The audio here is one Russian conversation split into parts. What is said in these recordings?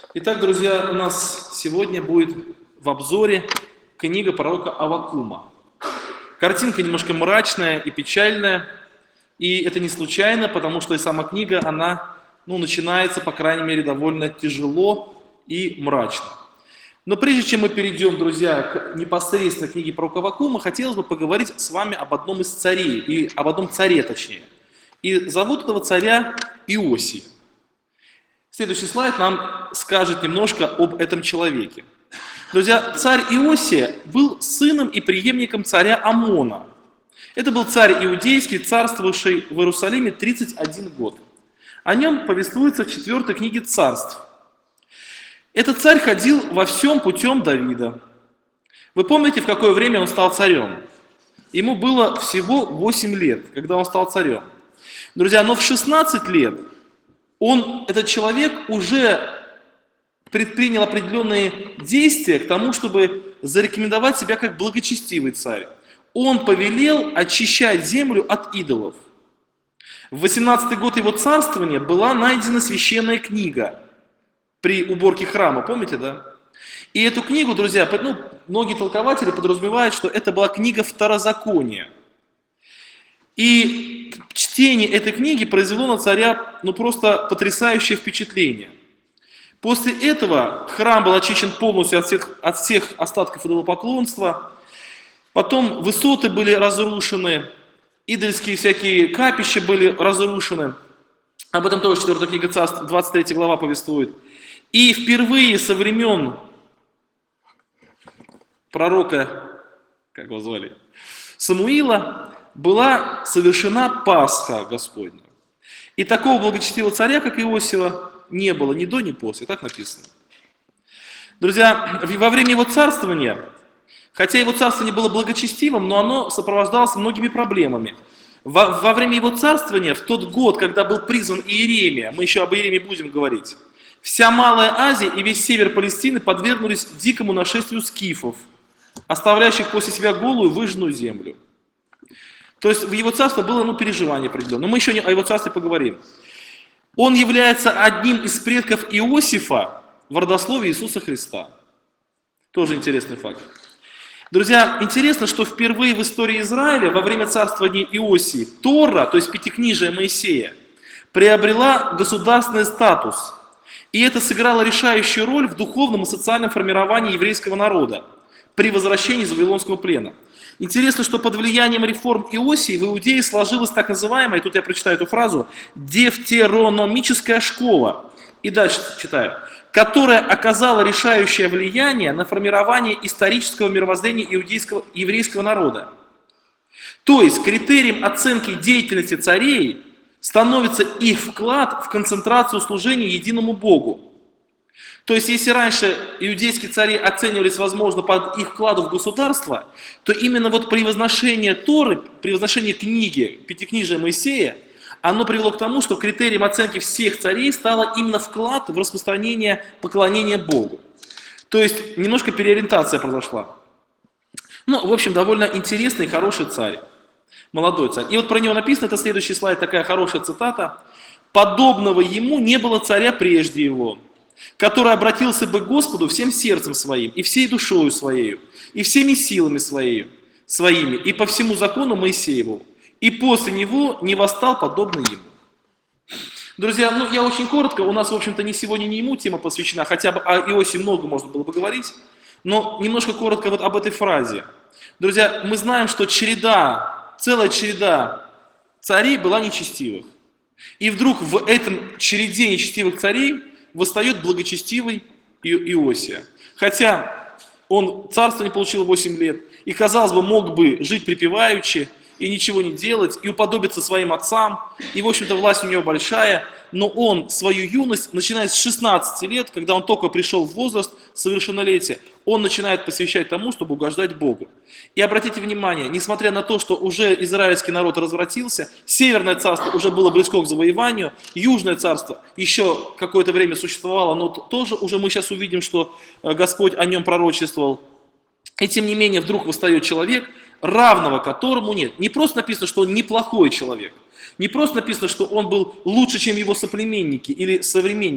Итак, друзья, у нас сегодня будет в обзоре книга пророка Аввакума. Картинка немножко мрачная и печальная, и это не случайно, потому что и сама книга, она начинается, по крайней мере, довольно тяжело и мрачно. Но прежде чем мы перейдем, друзья, к непосредственно книге пророка Аввакума, хотелось бы поговорить с вами об одном из царей, и об одном царе точнее. И зовут этого царя Иосий. Следующий слайд нам скажет немножко об этом человеке. Друзья, царь Иосия был сыном и преемником царя Амона. Это был царь иудейский, царствовавший в Иерусалиме 31 год. О нем повествуется в 4 книге Царств. Этот царь ходил во всем путем Давида. Вы помните, в какое время он стал царем? Ему было всего 8 лет, когда он стал царем. Друзья, но в 16 лет этот человек уже предпринял определенные действия к тому, чтобы зарекомендовать себя как благочестивый царь. Он повелел очищать землю от идолов. В 18-й год его царствования была найдена священная книга при уборке храма, помните, да? И эту книгу, друзья, многие толкователи подразумевают, что это была книга Второзакония. И чтение этой книги произвело на царя просто потрясающее впечатление. После этого храм был очищен полностью от всех остатков идолопоклонства. Потом высоты были разрушены, идольские всякие капища были разрушены. Об этом тоже 4 книга Царств, 23 глава повествует. И впервые со времен пророка, как его звали, Самуила, была совершена Пасха Господня. И такого благочестивого царя, как Иосия, не было ни до, ни после. Так написано. Друзья, во время его царствования, хотя его царствование было благочестивым, но оно сопровождалось многими проблемами. Во время его царствования, в тот год, когда был призван Иеремия, мы еще об Иеремии будем говорить, вся Малая Азия и весь север Палестины подвергнулись дикому нашествию скифов, оставляющих после себя голую выжженную землю. То есть в его царстве было переживание определенное. Но мы еще о его царстве поговорим. Он является одним из предков Иосифа в родословии Иисуса Христа. Тоже интересный факт. Друзья, интересно, что впервые в истории Израиля во время царствования Иосии Тора, то есть Пятикнижие Моисея, приобрела государственный статус. И это сыграло решающую роль в духовном и социальном формировании еврейского народа при возвращении из Вавилонского плена. Интересно, что под влиянием реформ Иосии в Иудее сложилась так называемая, и тут я прочитаю эту фразу, девтерономическая школа. И дальше читаю. Которая оказала решающее влияние на формирование исторического мировоззрения еврейского народа. То есть критерием оценки деятельности царей становится их вклад в концентрацию служения единому Богу. То есть, если раньше иудейские цари оценивались, возможно, под их вкладу в государство, то именно при возношении Торы, при возношении книги, Пятикнижия Моисея, оно привело к тому, что критерием оценки всех царей стало именно вклад в распространение поклонения Богу. То есть, немножко переориентация произошла. В общем, довольно интересный и хороший царь, молодой царь. И про него написано, это следующий слайд, такая хорошая цитата. «Подобного ему не было царя прежде его, который обратился бы к Господу всем сердцем своим, и всей душою своею, и всеми силами своими, и по всему закону Моисееву, и после него не восстал подобный ему». Друзья, я очень коротко, у нас, в общем-то, сегодня не ему тема посвящена, хотя бы о Иосии много можно было бы говорить, но немножко коротко об этой фразе. Друзья, мы знаем, что целая череда царей была нечестивых. И вдруг в этом череде нечестивых царей восстает благочестивый Иосия. Хотя он царство не получил 8 лет, и, казалось бы, мог бы жить припеваючи, и ничего не делать, и уподобиться своим отцам, и, в общем-то, власть у него большая, но он свою юность, начиная с 16 лет, когда он только пришел в возраст совершеннолетия, он начинает посвящать тому, чтобы угождать Богу. И обратите внимание, несмотря на то, что уже израильский народ развратился, Северное царство уже было близко к завоеванию, Южное царство еще какое-то время существовало, но тоже уже мы сейчас увидим, что Господь о нем пророчествовал. И тем не менее вдруг восстает человек, равного которому нет. Не просто написано, что он неплохой человек, не просто написано, что он был лучше, чем его соплеменники или современники,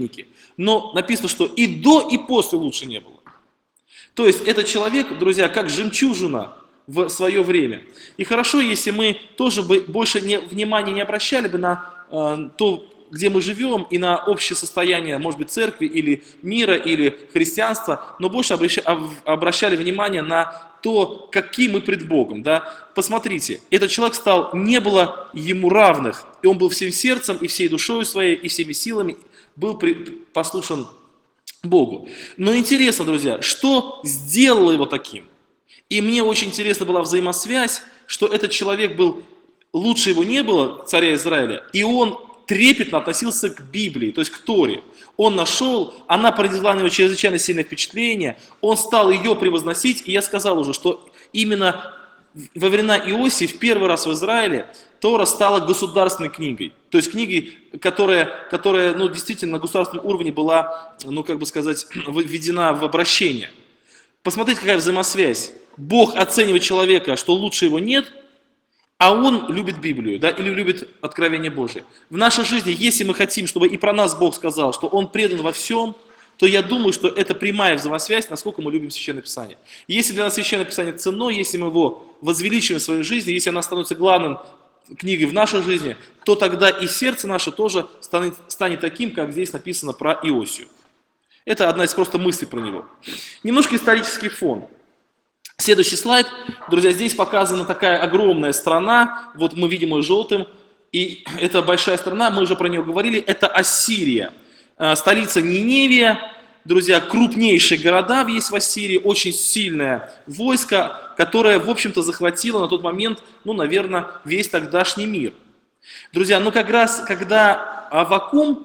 но написано, что и до, и после лучше не было. То есть этот человек, друзья, как жемчужина в свое время. И хорошо, если мы тоже бы больше внимания не обращали бы на то, где мы живем, и на общее состояние, может быть, церкви или мира, или христианства, но больше обращали внимание на то, какие мы пред Богом. Да? Посмотрите, этот человек не было ему равных, и он был всем сердцем, и всей душой своей, и всеми силами был послушен Богу. Но интересно, друзья, что сделало его таким? И мне очень интересна была взаимосвязь, что этот человек был, лучше его не было, царя Израиля, и он трепетно относился к Библии, то есть к Торе. Он нашел, она произвела на него чрезвычайно сильное впечатление, он стал ее превозносить, и я сказал уже, что именно во времена Иосии в первый раз в Израиле Тора стала государственной книгой. То есть книгой, которая действительно на государственном уровне была, введена в обращение. Посмотрите, какая взаимосвязь. Бог оценивает человека, что лучше его нет, а он любит Библию, да, или любит откровение Божие. В нашей жизни, если мы хотим, чтобы и про нас Бог сказал, что Он предан во всем, то я думаю, что это прямая взаимосвязь, насколько мы любим Священное Писание. Если для нас Священное Писание ценно, если мы его возвеличиваем в своей жизни, если она становится главным книгой в нашей жизни, то тогда и сердце наше тоже станет таким, как здесь написано про Иосию. Это одна из просто мыслей про него. Немножко исторический фон. Следующий слайд. Друзья, здесь показана такая огромная страна. Вот мы видим ее желтым. И это большая страна, мы уже про нее говорили. Это Ассирия. Столица Ниневия. Друзья, крупнейшие города есть в Ассирии. Очень сильное войско, которое, в общем-то, захватило на тот момент, наверное, весь тогдашний мир. Друзья, как раз, когда Аввакум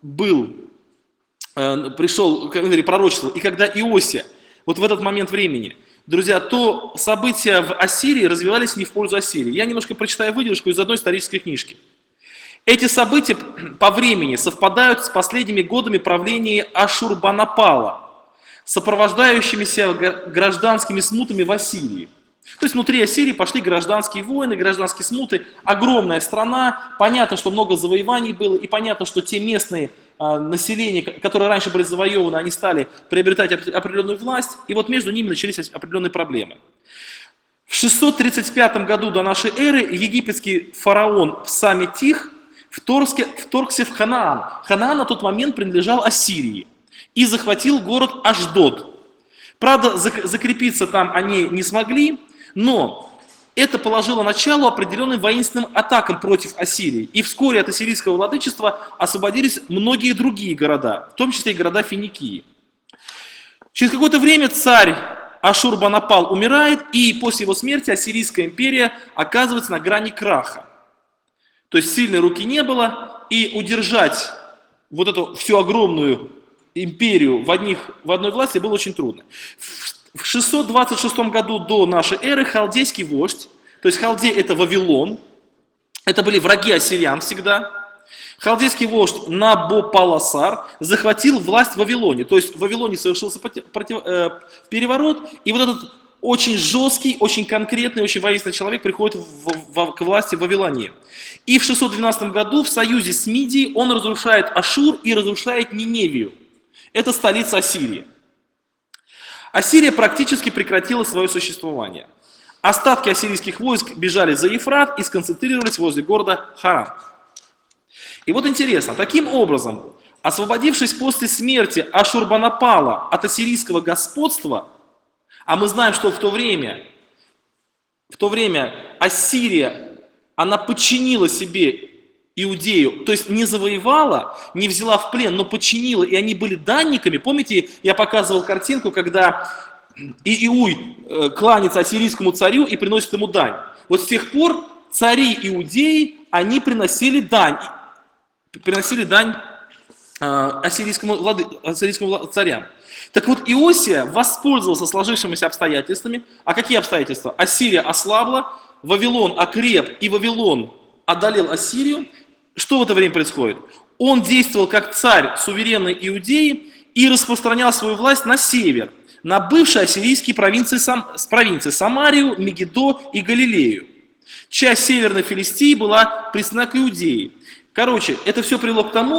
пришел, пророчествовал, и когда Иосия, вот в этот момент времени, друзья, то события в Ассирии развивались не в пользу Ассирии. Я немножко прочитаю выдержку из одной исторической книжки. Эти события по времени совпадают с последними годами правления Ашурбанапала, сопровождающимися гражданскими смутами в Ассирии. То есть внутри Ассирии пошли гражданские войны, гражданские смуты. Огромная страна, понятно, что много завоеваний было, и понятно, что те местные население, которые раньше были завоеваны, они стали приобретать определенную власть, и вот между ними начались определенные проблемы. В 635 году до нашей эры египетский фараон Псаметих вторгся в Ханаан. Ханаан на тот момент принадлежал Ассирии и захватил город Ашдод. Правда, закрепиться там они не смогли, но это положило начало определенным воинственным атакам против Ассирии. И вскоре от ассирийского владычества освободились многие другие города, в том числе и города Финикии. Через какое-то время царь Ашурбанапал умирает, и после его смерти Ассирийская империя оказывается на грани краха. То есть сильной руки не было, и удержать вот эту всю огромную империю в одной власти было очень трудно. В 626 году до нашей эры халдейский вождь, то есть Халдей это Вавилон, это были враги ассириян всегда, халдейский вождь Набопалассар захватил власть в Вавилоне, то есть в Вавилоне совершился переворот, и вот этот очень жесткий, очень конкретный, очень воинственный человек приходит к власти в Вавилоне. И в 612 году в союзе с Мидией он разрушает Ашур и разрушает Ниневию. Это столица Ассирии. Ассирия практически прекратила свое существование. Остатки ассирийских войск бежали за Ефрат и сконцентрировались возле города Харан. И вот интересно, таким образом, освободившись после смерти Ашурбанапала от ассирийского господства, а мы знаем, что в то время Ассирия, она подчинила себе Иудею, то есть не завоевала, не взяла в плен, но подчинила, и они были данниками. Помните, я показывал картинку, когда Иуй кланяется ассирийскому царю и приносит ему дань. Вот с тех пор цари Иудеи, они приносили дань ассирийскому царям. Так вот, Иосия воспользовался сложившимися обстоятельствами. А какие обстоятельства? Ассирия ослабла, Вавилон окреп, и Вавилон одолел Ассирию. Что в это время происходит? Он действовал как царь суверенной Иудеи и распространял свою власть на север, на бывшие ассирийские провинции Самарию, Мегидо и Галилею. Часть северной Филистии была присоединена к Иудее. Короче, это все привело к тому,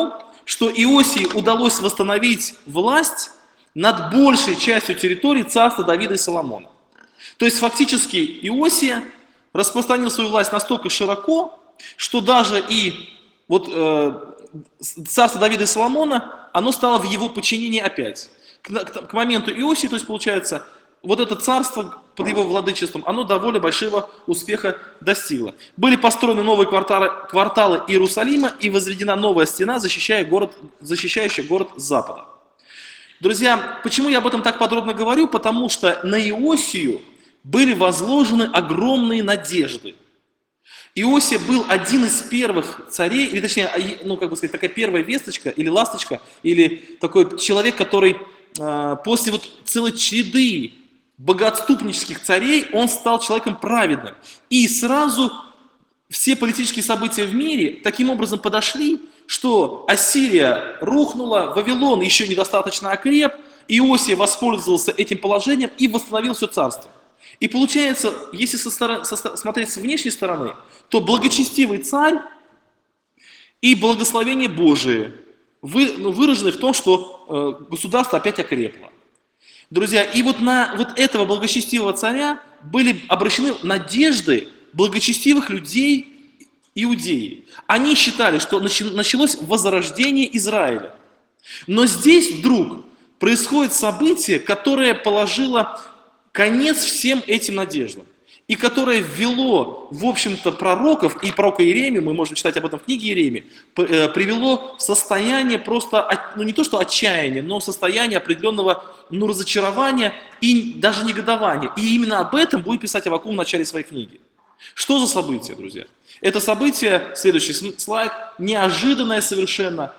что Иосии удалось восстановить власть над большей частью территории царства Давида и Соломона. То есть фактически Иосия распространил свою власть настолько широко, что даже и царство Давида и Соломона, оно стало в его подчинении опять. К моменту Иосии, то есть получается, вот это царство под его владычеством, оно довольно большого успеха достигло. Были построены новые кварталы Иерусалима и возведена новая стена, защищающая город с запада. Друзья, почему я об этом так подробно говорю? Потому что на Иосию были возложены огромные надежды. Иосия был один из первых царей, или точнее, такая первая весточка, или ласточка, или такой человек, который после целой череды богоотступнических царей, он стал человеком праведным. И сразу все политические события в мире таким образом подошли, что Ассирия рухнула, Вавилон еще недостаточно окреп, Иосия воспользовался этим положением и восстановил все царство. И получается, если смотреть с внешней стороны, то благочестивый царь и благословение Божие выражены в том, что государство опять окрепло. Друзья, и на этого благочестивого царя были обращены надежды благочестивых людей Иудеи. Они считали, что началось возрождение Израиля. Но здесь вдруг происходит событие, которое положило конец всем этим надеждам. И которое ввело, в общем-то, пророков, и пророка Иеремию, мы можем читать об этом в книге Иеремии, привело в состояние просто, не то что отчаяния, но состояние определенного разочарования и даже негодования. И именно об этом будет писать Аввакум в начале своей книги. Что за событие, друзья? Это событие, следующий слайд, неожиданное совершенно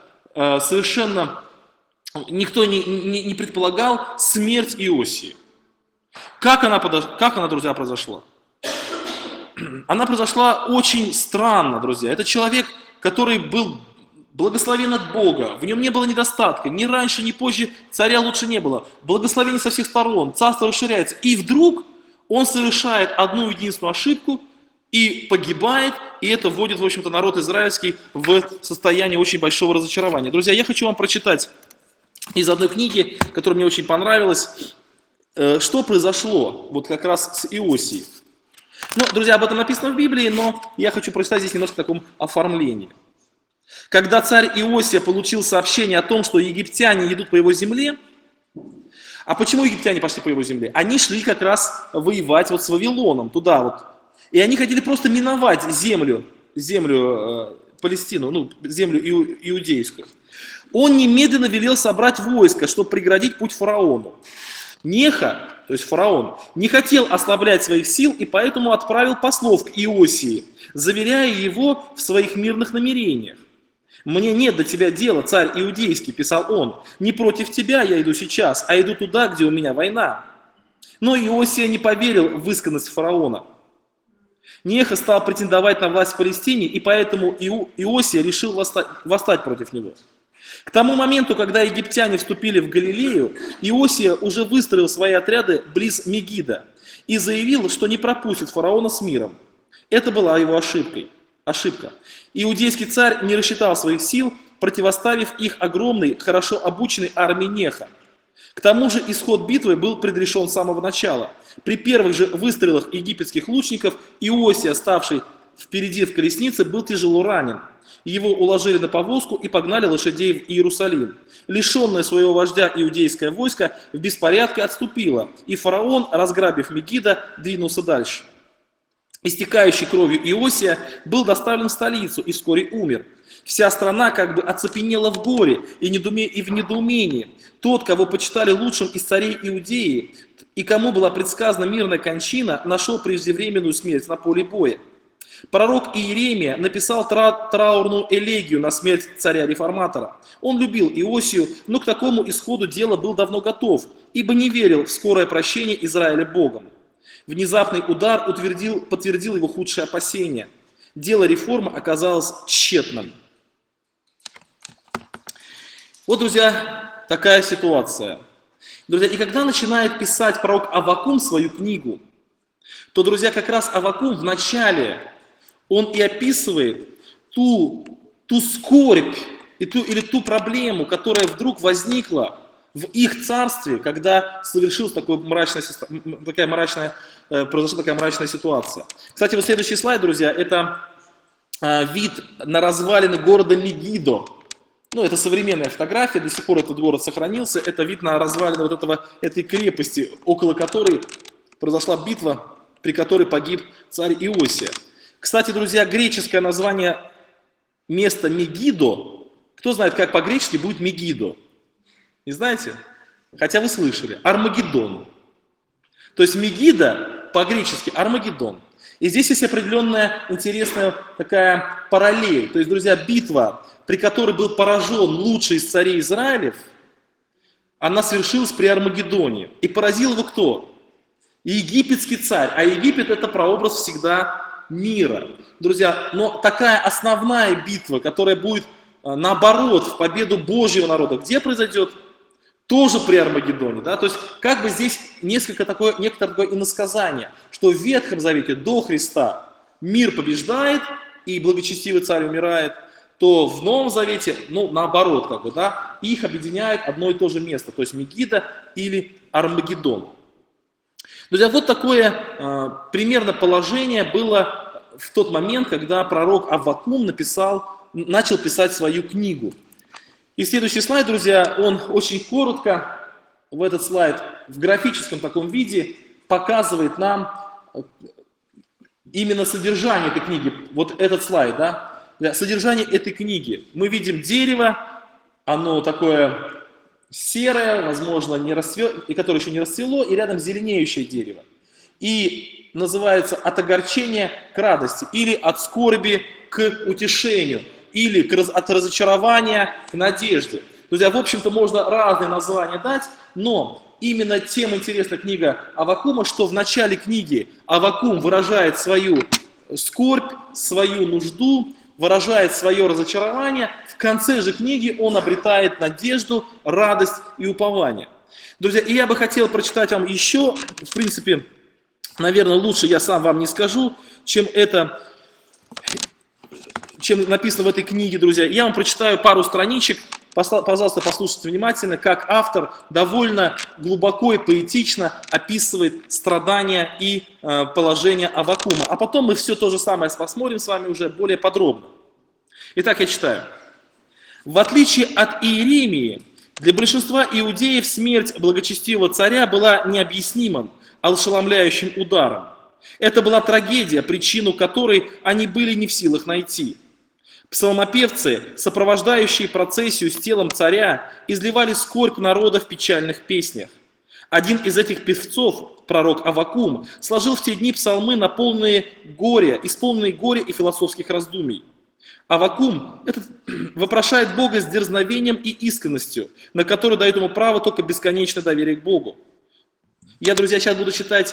никто не предполагал, смерть Иосии. Как она, друзья, произошла? Она произошла очень странно, друзья. Это человек, который был благословен от Бога, в нем не было недостатка, ни раньше, ни позже царя лучше не было. Благословение со всех сторон, царство расширяется. И вдруг он совершает одну единственную ошибку и погибает, и это вводит, в общем-то, народ израильский в состояние очень большого разочарования. Друзья, я хочу вам прочитать из одной книги, которая мне очень понравилась, что произошло как раз с Иосией. Друзья, об этом написано в Библии, но я хочу прочитать здесь немножко в таком оформлении. Когда царь Иосия получил сообщение о том, что египтяне идут по его земле, а почему египтяне пошли по его земле? Они шли как раз воевать с Вавилоном, туда. И они хотели просто миновать землю Палестину, землю иудейскую. Он немедленно велел собрать войско, чтобы преградить путь фараону. Неха, то есть фараон, не хотел ослаблять своих сил и поэтому отправил послов к Иосии, заверяя его в своих мирных намерениях. «Мне нет до тебя дела, царь иудейский», — писал он, — «не против тебя я иду сейчас, а иду туда, где у меня война». Но Иосия не поверил в искренность фараона. Неха стал претендовать на власть в Палестине, и поэтому Иосия решил восстать против него. К тому моменту, когда египтяне вступили в Галилею, Иосия уже выстроил свои отряды близ Мегида и заявил, что не пропустит фараона с миром. Это была его ошибка. Иудейский царь не рассчитал своих сил, противоставив их огромной, хорошо обученной армии Неха. К тому же исход битвы был предрешен с самого начала. При первых же выстрелах египетских лучников Иосия, ставший впереди в колеснице, был тяжело ранен. Его уложили на повозку и погнали лошадей в Иерусалим. Лишенное своего вождя иудейское войско в беспорядке отступило, и фараон, разграбив Мегида, двинулся дальше. Истекающий кровью Иосия был доставлен в столицу и вскоре умер. Вся страна как бы оцепенела в горе и в недоумении. Тот, кого почитали лучшим из царей Иудеи и кому была предсказана мирная кончина, нашел преждевременную смерть на поле боя. Пророк Иеремия написал траурную элегию на смерть царя-реформатора. Он любил Иосию, но к такому исходу дела был давно готов, ибо не верил в скорое прощение Израиля Богом. Внезапный удар подтвердил его худшие опасения. Дело реформы оказалось тщетным. Друзья, такая ситуация. Друзья, и когда начинает писать пророк Аввакум свою книгу, то, друзья, как раз Аввакум в начале, он и описывает ту скорбь или ту проблему, которая вдруг возникла в их царстве, когда совершилась произошла такая мрачная ситуация. Кстати, вот следующий слайд, друзья, это вид на развалины города Мегидо. Ну, это современная фотография, до сих пор этот город сохранился. Это вид на развалины этой крепости, около которой произошла битва, при которой погиб царь Иосия. Кстати, друзья, греческое название места Мегидо, кто знает, как по-гречески будет Мегидо? Не знаете? Хотя вы слышали. Армагеддон. То есть Мегидо по-гречески Армагеддон. И здесь есть определенная интересная такая параллель. То есть, друзья, битва, при которой был поражен лучший из царей Израилев, она совершилась при Армагеддоне. И поразил его кто? Египетский царь. А Египет — это прообраз всегда мира. Друзья, но такая основная битва, которая будет наоборот в победу Божьего народа, где произойдет? Тоже при Армагеддоне. Да? То есть как бы здесь некоторое такое иносказание, что в Ветхом Завете до Христа мир побеждает и благочестивый царь умирает, то в Новом Завете, наоборот, их объединяет одно и то же место, то есть Мегидо или Армагеддон. Друзья, вот такое примерно положение было в тот момент, когда пророк Аввакум начал писать свою книгу. И следующий слайд, друзья, он очень коротко, этот слайд в графическом таком виде показывает нам именно содержание этой книги. Вот этот слайд, да? Содержание этой книги. Мы видим дерево, оно такое серое, возможно, и которое еще не расцвело, и рядом зеленеющее дерево. И называется «От огорчения к радости» или «От скорби к утешению», или от разочарования к надежде. Друзья, в общем-то, можно разные названия дать, но именно тем интересна книга Аввакума, что в начале книги Аввакум выражает свою скорбь, свою нужду, выражает свое разочарование. В конце же книги он обретает надежду, радость и упование. Друзья, и я бы хотел прочитать вам еще, в принципе, наверное, лучше я сам вам не скажу, чем написано в этой книге, друзья. Я вам прочитаю пару страничек. Пожалуйста, послушайте внимательно, как автор довольно глубоко и поэтично описывает страдания и положение Аввакума. А потом мы все то же самое посмотрим с вами уже более подробно. Итак, я читаю. В отличие от Иеремии, для большинства иудеев смерть благочестивого царя была необъяснимым, а ошеломляющим ударом. Это была трагедия, причину которой они были не в силах найти. Псалмопевцы, сопровождающие процессию с телом царя, изливали скорбь народа в печальных песнях. Один из этих певцов, пророк Аввакум, сложил в те дни псалмы, исполненные горя и философских раздумий. Аввакум вопрошает Бога с дерзновением и искренностью, на которую дает ему право только бесконечное доверие к Богу. Я, друзья, сейчас буду читать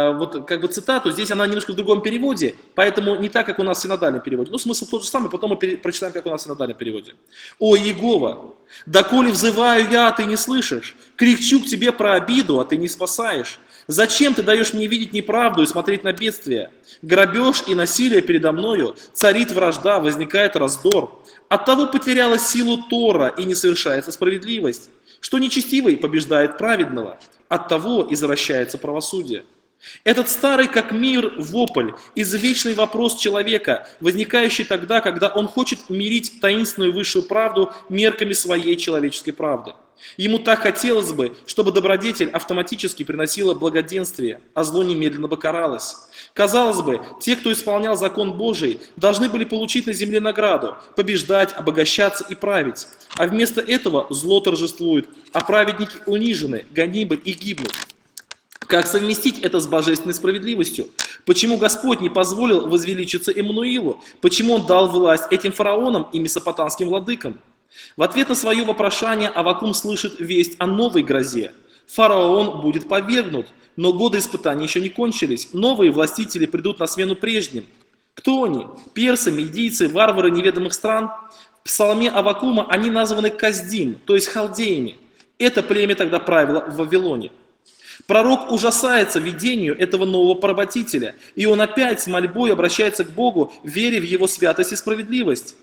цитату, здесь она немножко в другом переводе, поэтому не так, как у нас в синодальном переводе. Смысл тот же самый, потом мы прочитаем, как у нас в синодальном переводе. «О, Иегова, доколе взываю я, а ты не слышишь, кричу к тебе про обиду, а ты не спасаешь. Зачем ты даешь мне видеть неправду и смотреть на бедствие? Грабеж и насилие передо мною, царит вражда, возникает раздор. Оттого потеряла силу Тора и не совершается справедливость, что нечестивый побеждает праведного. Оттого извращается правосудие». Этот старый как мир вопль, извечный вопрос человека, возникающий тогда, когда он хочет мирить таинственную высшую правду мерками своей человеческой правды. Ему так хотелось бы, чтобы добродетель автоматически приносила благоденствие, а зло немедленно бы каралось. Казалось бы, те, кто исполнял закон Божий, должны были получить на земле награду, побеждать, обогащаться и править. А вместо этого зло торжествует, а праведники унижены, гонимы и гибнут. Как совместить это с божественной справедливостью? Почему Господь не позволил возвеличиться Эммануилу? Почему Он дал власть этим фараонам и месопотамским владыкам? В ответ на свое вопрошание Аввакум слышит весть о новой грозе. Фараон будет повергнут, но годы испытаний еще не кончились. Новые властители придут на смену прежним. Кто они? Персы, медийцы, варвары неведомых стран? В псалме Аввакума они названы Каздим, то есть халдеями. Это племя тогда правило в Вавилоне. Пророк ужасается видению этого нового поработителя, и он опять с мольбой обращается к Богу, веря в его святость и справедливость.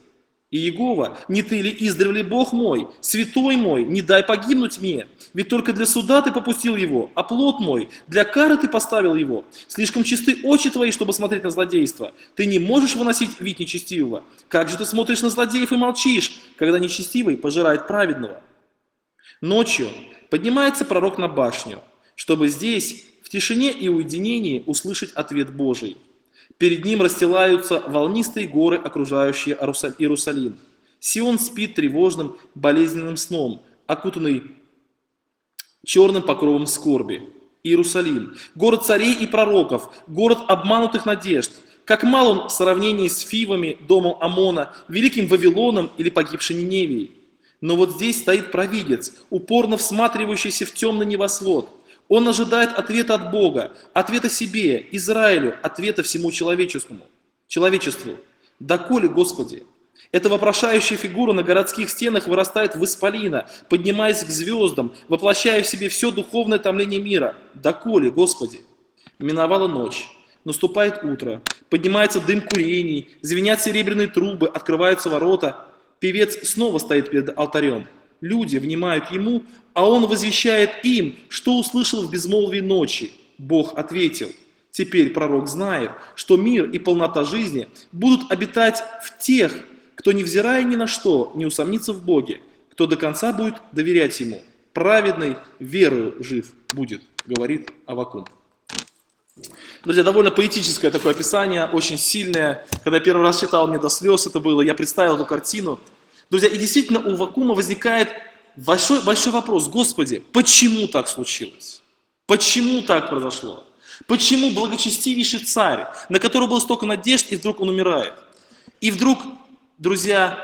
И Иегова, не ты ли издревле Бог мой, святой мой, не дай погибнуть мне? Ведь только для суда ты попустил его, а плод мой, для кары ты поставил его. Слишком чисты очи твои, чтобы смотреть на злодейство. Ты не можешь выносить вид нечестивого. Как же ты смотришь на злодеев и молчишь, когда нечестивый пожирает праведного? Ночью поднимается пророк на башню, чтобы здесь, в тишине и уединении, услышать ответ Божий. Перед ним расстилаются волнистые горы, окружающие Иерусалим. Сион спит тревожным, болезненным сном, окутанный черным покровом скорби. Иерусалим, город царей и пророков, город обманутых надежд. Как мал он в сравнении с Фивами, домом Амона, великим Вавилоном или погибшей Ниневией. Но вот здесь стоит провидец, упорно всматривающийся в темный небосвод. Он ожидает ответа от Бога, ответа себе, Израилю, ответа всему человечеству. Доколе, Господи? Эта вопрошающая фигура на городских стенах вырастает в исполина, поднимаясь к звездам, воплощая в себе все духовное томление мира. Доколе, Господи? Миновала ночь, наступает утро, поднимается дым курений, звенят серебряные трубы, открываются ворота. Певец снова стоит перед алтарем. Люди внимают ему, а он возвещает им, что услышал в безмолвии ночи. Бог ответил: теперь пророк знает, что мир и полнота жизни будут обитать в тех, кто, невзирая ни на что, не усомнится в Боге, кто до конца будет доверять ему. Праведный верою жив будет, говорит Аввакум. Друзья, довольно поэтическое такое описание, очень сильное. Когда я первый раз читал, мне до слез это было, я представил эту картину. Друзья, и действительно у Аввакума возникает большой вопрос: Господи, почему так случилось? Почему так произошло? Почему благочестивейший царь, на которого было столько надежд, и вдруг он умирает? И вдруг, друзья,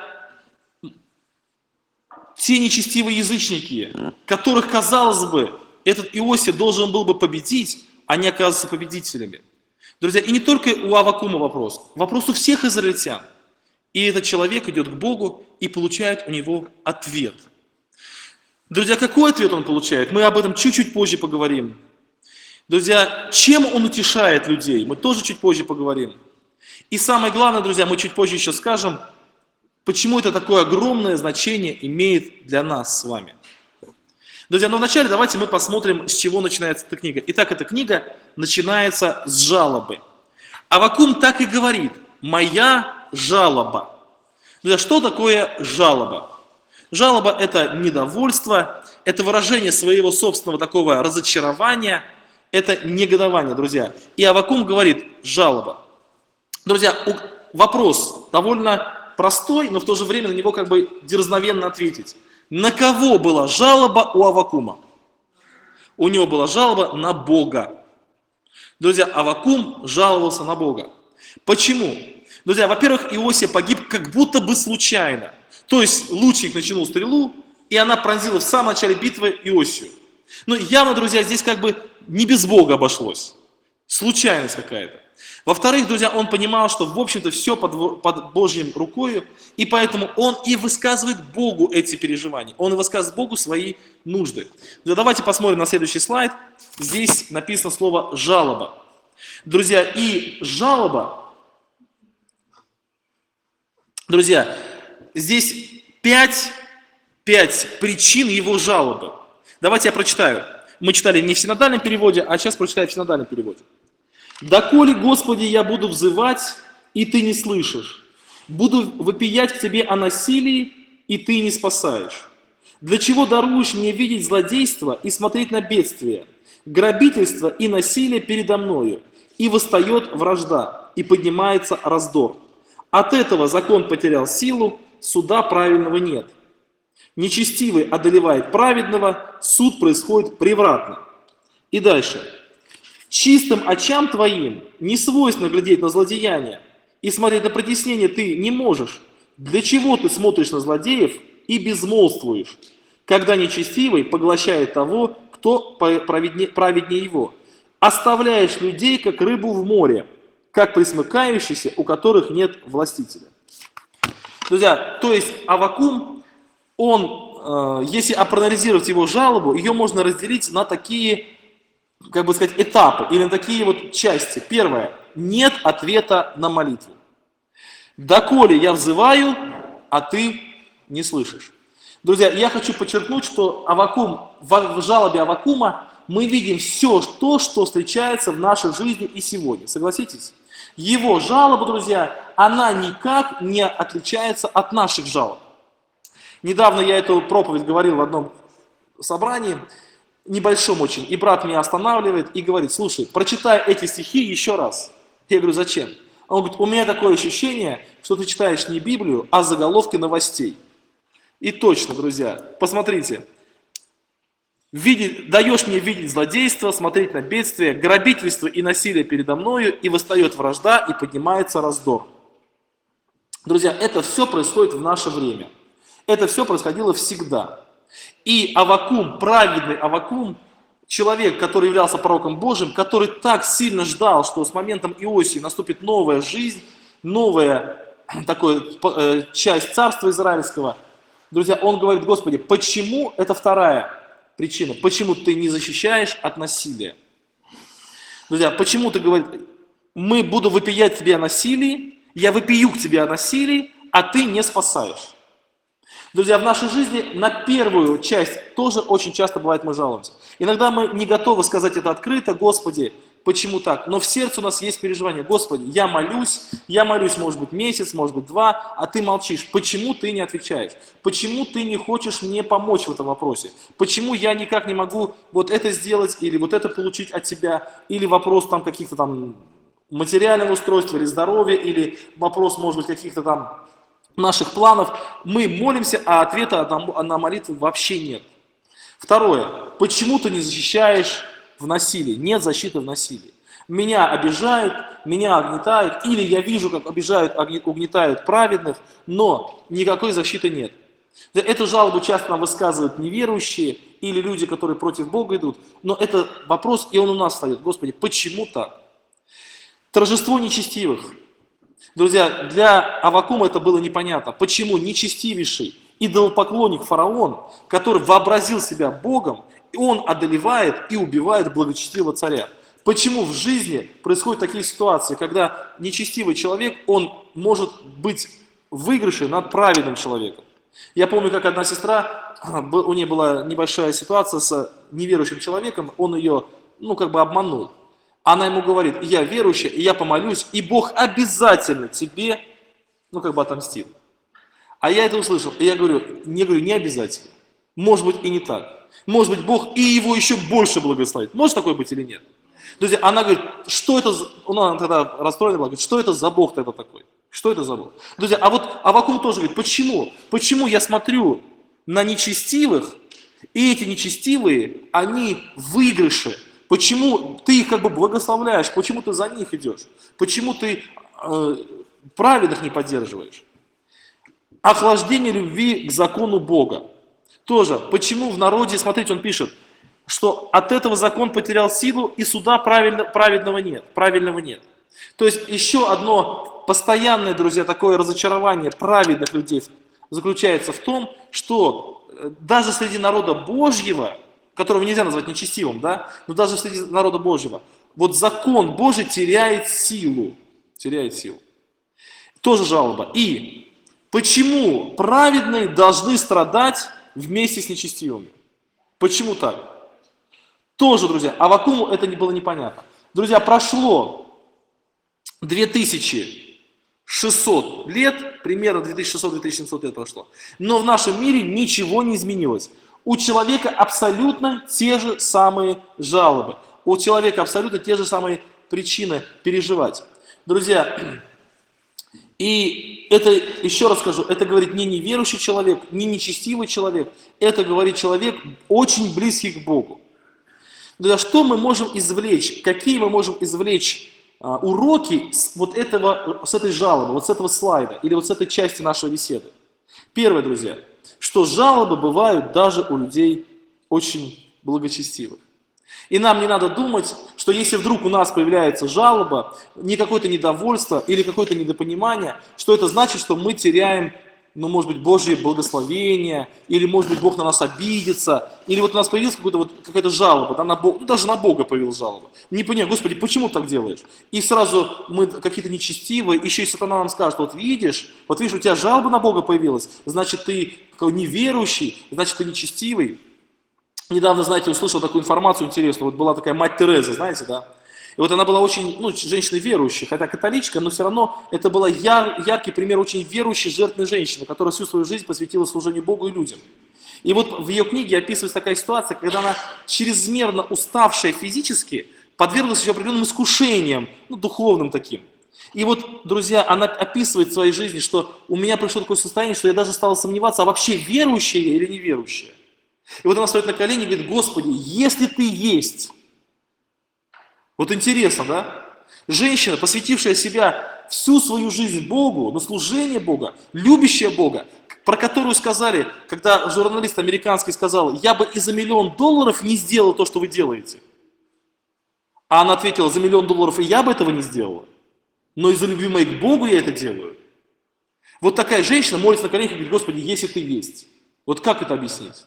те нечестивые язычники, которых, казалось бы, этот Иосия должен был бы победить, они оказываются победителями. Друзья, и не только у Аввакума вопрос у всех израильтян. И этот человек идет к Богу и получает у него ответ. Друзья, какой ответ он получает? Мы об этом чуть-чуть позже поговорим. Друзья, чем он утешает людей? Мы тоже чуть позже поговорим. И самое главное, друзья, мы чуть позже еще скажем, почему это такое огромное значение имеет для нас с вами. Друзья, но вначале давайте мы посмотрим, с чего начинается эта книга. Итак, эта книга начинается с жалобы. Аввакум так и говорит: «Моя жалоба». Друзья, что такое жалоба? Жалоба – это недовольство, это выражение своего собственного такого разочарования, это негодование, друзья. И Аввакум говорит: жалоба. Друзья, вопрос довольно простой, но в то же время на него как бы дерзновенно ответить. На кого была жалоба у Аввакума? У него была жалоба на Бога. Друзья, Аввакум жаловался на Бога. Почему? Друзья, во-первых, Иосия погиб как будто бы случайно. То есть лучник натянул стрелу, и она пронзила в самом начале битвы Иосию. Но явно, друзья, здесь как бы не без Бога обошлось. Случайность какая-то. Во-вторых, друзья, он понимал, что, в общем-то, все под Божьей рукой, и поэтому он и высказывает Богу эти переживания. Он и высказывает Богу свои нужды. Друзья, давайте посмотрим на следующий слайд. Здесь написано слово «жалоба». Друзья, и жалоба, друзья, здесь 5 причин его жалобы. Давайте я прочитаю. Мы читали не в синодальном переводе, а сейчас прочитаю в синодальном переводе. «Доколе, Господи, я буду взывать, и Ты не слышишь. Буду вопиять к Тебе о насилии, и Ты не спасаешь. Для чего даруешь мне видеть злодейство и смотреть на бедствие, грабительство и насилие передо мною, и восстает вражда, и поднимается раздор. От этого закон потерял силу, суда правильного нет. Нечестивый одолевает праведного, суд происходит превратно». И дальше. «Чистым очам твоим не свойственно глядеть на злодеяния, и смотреть на притеснение ты не можешь. Для чего ты смотришь на злодеев и безмолвствуешь, когда нечестивый поглощает того, кто праведнее его? Оставляешь людей, как рыбу в море, как присмыкающиеся, у которых нет властителя». Друзья, то есть Аввакум, он, если проанализировать его жалобу, ее можно разделить на такие, как бы сказать, этапы или на такие вот части. Первое. Нет ответа на молитву. «Доколе я взываю, а ты не слышишь. Друзья, я хочу подчеркнуть, что в жалобе Аввакума мы видим все то, что встречается в нашей жизни и сегодня. Согласитесь? Его жалоба, друзья, она никак не отличается от наших жалоб. Недавно я эту проповедь говорил в одном собрании, небольшом очень, и брат меня останавливает и говорит: слушай, прочитай эти стихи еще раз. Я говорю: зачем? Он говорит: у меня такое ощущение, что ты читаешь не Библию, а заголовки новостей. И точно, друзья, посмотрите. Даешь мне видеть злодейство, смотреть на бедствие, грабительство и насилие передо мною, и восстает вражда, и поднимается раздор. Друзья, это все происходит в наше время. Это все происходило всегда. И Аввакум, праведный Аввакум, человек, который являлся пророком Божьим, который так сильно ждал, что с моментом Иосии наступит новая жизнь, новая часть царства израильского. Друзья, он говорит: Господи, почему, это вторая причина, почему ты не защищаешь от насилия? Друзья, почему ты говоришь: буду вопиять тебе о насилии, я вопию к тебе о насилии, а ты не спасаешь? Друзья, в нашей жизни на первую часть тоже очень часто бывает мы жалуемся. Иногда мы не готовы сказать это открыто: Господи, почему так? Но в сердце у нас есть переживание: Господи, я молюсь, может быть, месяц, может быть, 2, а ты молчишь. Почему ты не отвечаешь? Почему ты не хочешь мне помочь в этом вопросе? Почему я никак не могу вот это сделать или вот это получить от тебя? Или вопрос там каких-то там материального устройства или здоровья, или вопрос, может быть, каких-то там наших планов. Мы молимся, а ответа на молитву вообще нет. Второе. Почему ты не защищаешь в насилии? Нет защиты в насилии. Меня обижают, меня угнетают, или я вижу, как обижают, угнетают праведных, но никакой защиты нет. Эту жалобу часто нам высказывают неверующие или люди, которые против Бога идут, но это вопрос, и он у нас встает: Господи, почему так? Торжество нечестивых. Друзья, для Аввакума это было непонятно. Почему нечестивейший идолопоклонник фараон, который вообразил себя Богом, и он одолевает и убивает благочестивого царя? Почему в жизни происходят такие ситуации, когда нечестивый человек, он может быть в выигрыше над праведным человеком? Я помню, как одна сестра, у нее была небольшая ситуация с неверующим человеком, он ее, обманул. Она ему говорит: я верующая, и я помолюсь, и Бог обязательно тебе, отомстит. А я это услышал, и я говорю, не обязательно. Может быть и не так. Может быть, Бог и его еще больше благословит. Может такое быть или нет? Друзья, она говорит: что это за... Она тогда расстроена была, говорит: что это за Бог тогда такой? Что это за Бог? Друзья, а вот Аввакум тоже говорит: почему? Почему я смотрю на нечестивых, и эти нечестивые, они в выигрыше? Почему ты их благословляешь? Почему ты за них идешь? Почему ты праведных не поддерживаешь? Охлаждение любви к закону Бога. Тоже, почему в народе, смотрите, он пишет, что от этого закон потерял силу, и суда праведного нет. То есть еще одно постоянное, друзья, такое разочарование праведных людей заключается в том, что даже среди народа Божьего, которого нельзя назвать нечестивым, да, но даже среди народа Божьего, вот закон Божий теряет силу. Тоже жалоба. И почему праведные должны страдать вместе с нечестивыми? Почему так? Тоже, друзья, Аввакуму это было непонятно. Друзья, прошло 2600 лет, примерно 2600-2700 лет прошло, но в нашем мире ничего не изменилось. У человека абсолютно те же самые жалобы. У человека абсолютно те же самые причины переживать. Друзья, и это, еще раз скажу, это говорит не неверующий человек, не нечестивый человек, это говорит человек очень близкий к Богу. Друзья, что мы можем извлечь, какие мы можем извлечь уроки с этой жалобы, с этого слайда, или с этой части нашей беседы? Первое, друзья, что жалобы бывают даже у людей очень благочестивых. И нам не надо думать, что если вдруг у нас появляется жалоба, не какое-то недовольство или какое-то недопонимание, что это значит, что мы теряем ну, может быть, Божье благословение, или, может быть, Бог на нас обидится, или вот у нас появилась какая-то жалоба, да, на Бога, ну, даже на Бога появилась жалоба. Не понимаю, Господи, почему так делаешь? И сразу мы какие-то нечестивые, еще и сатана нам скажет, вот видишь, у тебя жалоба на Бога появилась, значит, ты неверующий, значит, ты нечестивый. Недавно, знаете, услышал такую информацию интересную, вот была такая мать Тереза, знаете, да? И вот она была очень, ну, женщиной верующей, хотя католичка, но все равно это был яркий пример очень верующей, жертвенной женщины, которая всю свою жизнь посвятила служению Богу и людям. И вот в ее книге описывается такая ситуация, когда она чрезмерно уставшая физически подверглась еще определенным искушениям, ну, духовным таким. И вот, друзья, она описывает в своей жизни, что у меня пришло такое состояние, что я даже стала сомневаться, а вообще верующая я или неверующая. И вот она стоит на колени и говорит, Господи, если ты есть. Вот интересно, да? Женщина, посвятившая себя всю свою жизнь Богу, на служение Бога, любящая Бога, про которую сказали, когда журналист американский сказал, я бы и за $1 миллион не сделал то, что вы делаете. А она ответила, за $1 миллион и я бы этого не сделала. Но из-за любви моей к Богу я это делаю. Вот такая женщина молится на коленях и говорит, Господи, если ты есть. Вот как это объяснить?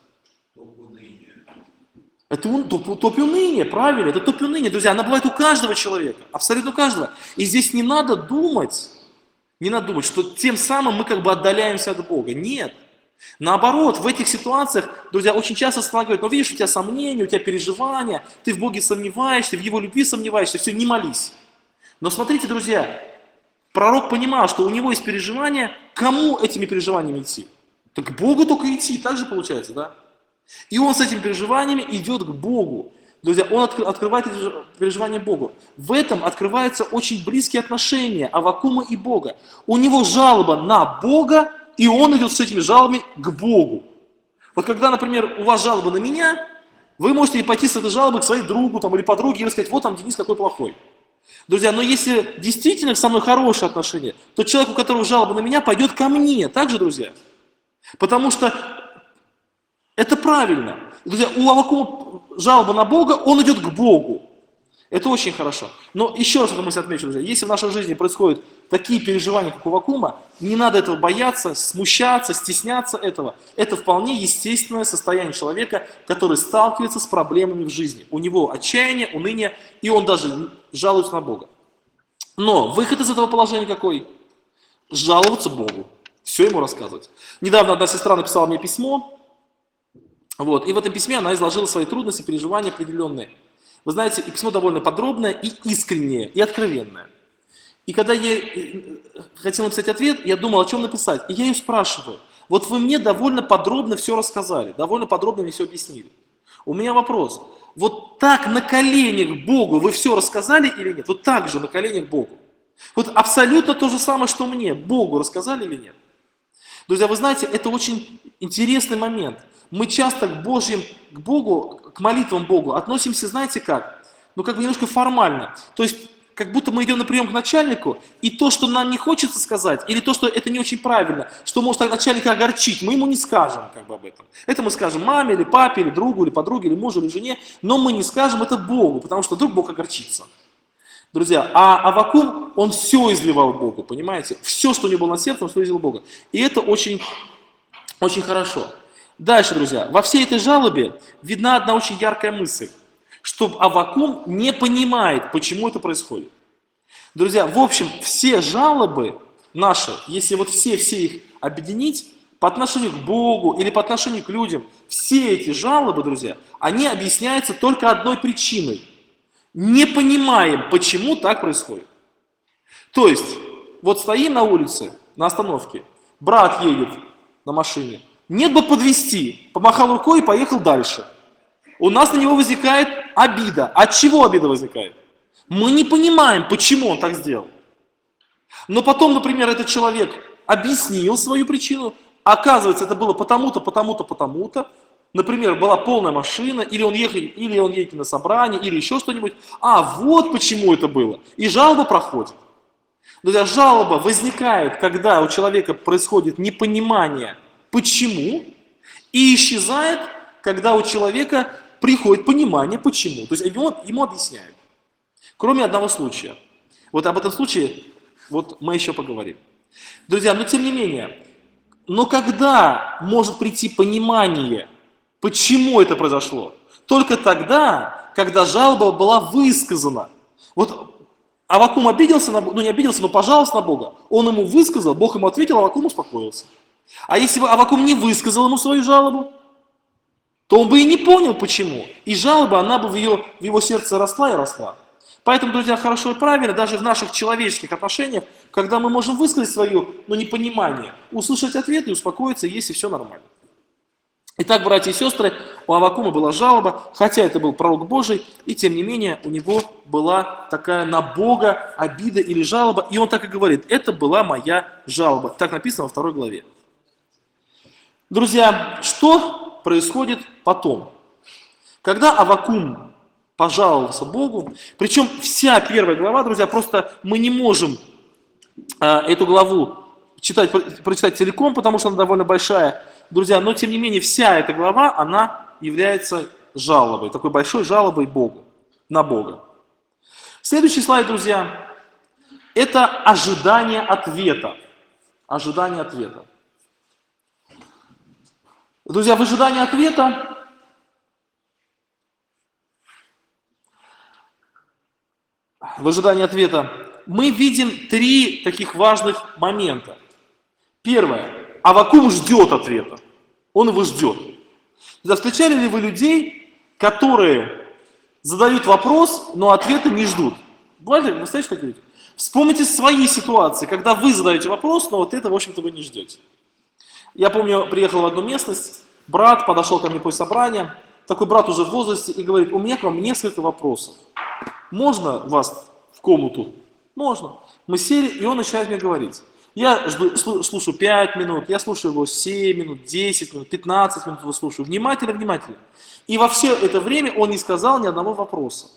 Это топ уныние, правильно, это топ уныние, друзья, она бывает у каждого человека, абсолютно у каждого. И здесь не надо думать, что тем самым мы как бы отдаляемся от Бога. Нет. Наоборот, в этих ситуациях, друзья, очень часто сатана говорит, ну видишь, у тебя сомнения, у тебя переживания, ты в Боге сомневаешься, в Его любви сомневаешься, все, не молись. Но смотрите, друзья, пророк понимал, что у него есть переживания, кому этими переживаниями идти? Так к Богу только идти, так же получается, да? И он с этими переживаниями идет к Богу. Друзья, он открывает эти переживания Богу. В этом открываются очень близкие отношения Аввакума и Бога. У него жалоба на Бога, и он идет с этими жалобами к Богу. Вот когда, например, у вас жалоба на меня, вы можете пойти с этой жалобой к своей другу там, или подруге и сказать, вот там Денис какой плохой. Друзья, но если действительно со мной хорошие отношения, то человек, у которого жалоба на меня, пойдет ко мне. Так же, друзья? Потому что это правильно. Друзья, у Аввакума жалоба на Бога, он идет к Богу. Это очень хорошо. Но еще раз эту мысль отмечу, друзья. Если в нашей жизни происходят такие переживания, как у Аввакума, не надо этого бояться, смущаться, стесняться этого. Это вполне естественное состояние человека, который сталкивается с проблемами в жизни. У него отчаяние, уныние, и он даже жалуется на Бога. Но выход из этого положения какой? Жаловаться Богу. Все ему рассказывать. Недавно одна сестра написала мне письмо, вот, и в этом письме она изложила свои трудности, переживания определенные. Вы знаете, и письмо довольно подробное, и искреннее, и откровенное. И когда я хотел написать ответ, я думал, о чем написать. И я ее спрашиваю, вот вы мне довольно подробно все рассказали, довольно подробно мне все объяснили. У меня вопрос, вот так на коленях Богу вы все рассказали или нет? Вот так же на коленях Богу. Вот абсолютно то же самое, что мне, Богу рассказали или нет? Друзья, вы знаете, это очень интересный момент. Мы часто к Богу, к молитвам Богу относимся, знаете как? Ну, как бы немножко формально. То есть, как будто мы идем на прием к начальнику, и то, что нам не хочется сказать, или то, что это не очень правильно, что может начальника огорчить, мы ему не скажем как бы об этом. Это мы скажем маме, или папе, или другу, или подруге, или мужу, или жене, но мы не скажем это Богу, потому что вдруг Бог огорчится. Друзья, а Аввакум, он все изливал Богу, понимаете? Все, что у него было на сердце, он все изливал Богу. И это очень, очень хорошо. Дальше, друзья, во всей этой жалобе видна одна очень яркая мысль, что Аввакум не понимает, почему это происходит. Друзья, в общем, все жалобы наши, если вот все их объединить, по отношению к Богу или по отношению к людям, все эти жалобы, друзья, они объясняются только одной причиной. Не понимаем, почему так происходит. То есть, вот стоим на улице, на остановке, брат едет на машине, нет бы подвезти, помахал рукой и поехал дальше. У нас на него возникает обида. От чего обида возникает? Мы не понимаем, почему он так сделал. Но потом, например, этот человек объяснил свою причину, оказывается, это было потому-то, потому-то, потому-то. Например, была полная машина, или он едет на собрание, или еще что-нибудь. А вот почему это было. И жалоба проходит. Друзья, жалоба возникает, когда у человека происходит непонимание, почему, и исчезает, когда у человека приходит понимание, почему. То есть ему объясняют. Кроме одного случая. Вот об этом случае вот мы еще поговорим. Друзья, но тем не менее, Но когда может прийти понимание, почему это произошло? Только тогда, когда жалоба была высказана. Вот Аввакум обиделся, ну не обиделся, но пожаловался на Бога. Он ему высказал, Бог ему ответил, Аввакум успокоился. А если бы Аввакум не высказал ему свою жалобу, то он бы и не понял, почему. И жалоба, она бы в его сердце росла и росла. Поэтому, друзья, хорошо и правильно, даже в наших человеческих отношениях, когда мы можем высказать свое, но непонимание, услышать ответ и успокоиться, если все нормально. Итак, братья и сестры, у Аввакума была жалоба, хотя это был пророк Божий, и тем не менее у него была такая на Бога обида или жалоба, и он так и говорит, это была моя жалоба. Так написано во 2 главе. Друзья, что происходит потом? Когда Аввакум пожаловался Богу, причем вся 1 глава, друзья, просто мы не можем эту главу прочитать целиком, потому что она довольно большая, друзья, но тем не менее вся эта глава, она является жалобой, такой большой жалобой Богу, на Бога. Следующий слайд, друзья, это ожидание ответа. Ожидание ответа. Друзья, в ожидании ответа мы видим 3 таких важных момента. Первое. Аввакум ждет ответа. Он его ждет. Встречали ли вы людей, которые задают вопрос, но ответа не ждут? Бывали ли вы встречали такие люди? Вспомните свои ситуации, когда вы задаете вопрос, но вот это, в общем-то, вы не ждете. Я помню, приехал в одну местность, брат подошел ко мне после собрания, такой брат уже в возрасте, и говорит, у меня к вам несколько вопросов. Можно вас в комнату? Можно. Мы сели, и он начинает мне говорить. Я слушаю 5 минут, я слушаю его 7 минут, 10 минут, 15 минут его слушаю. Внимательно. И во все это время он не сказал ни одного вопроса.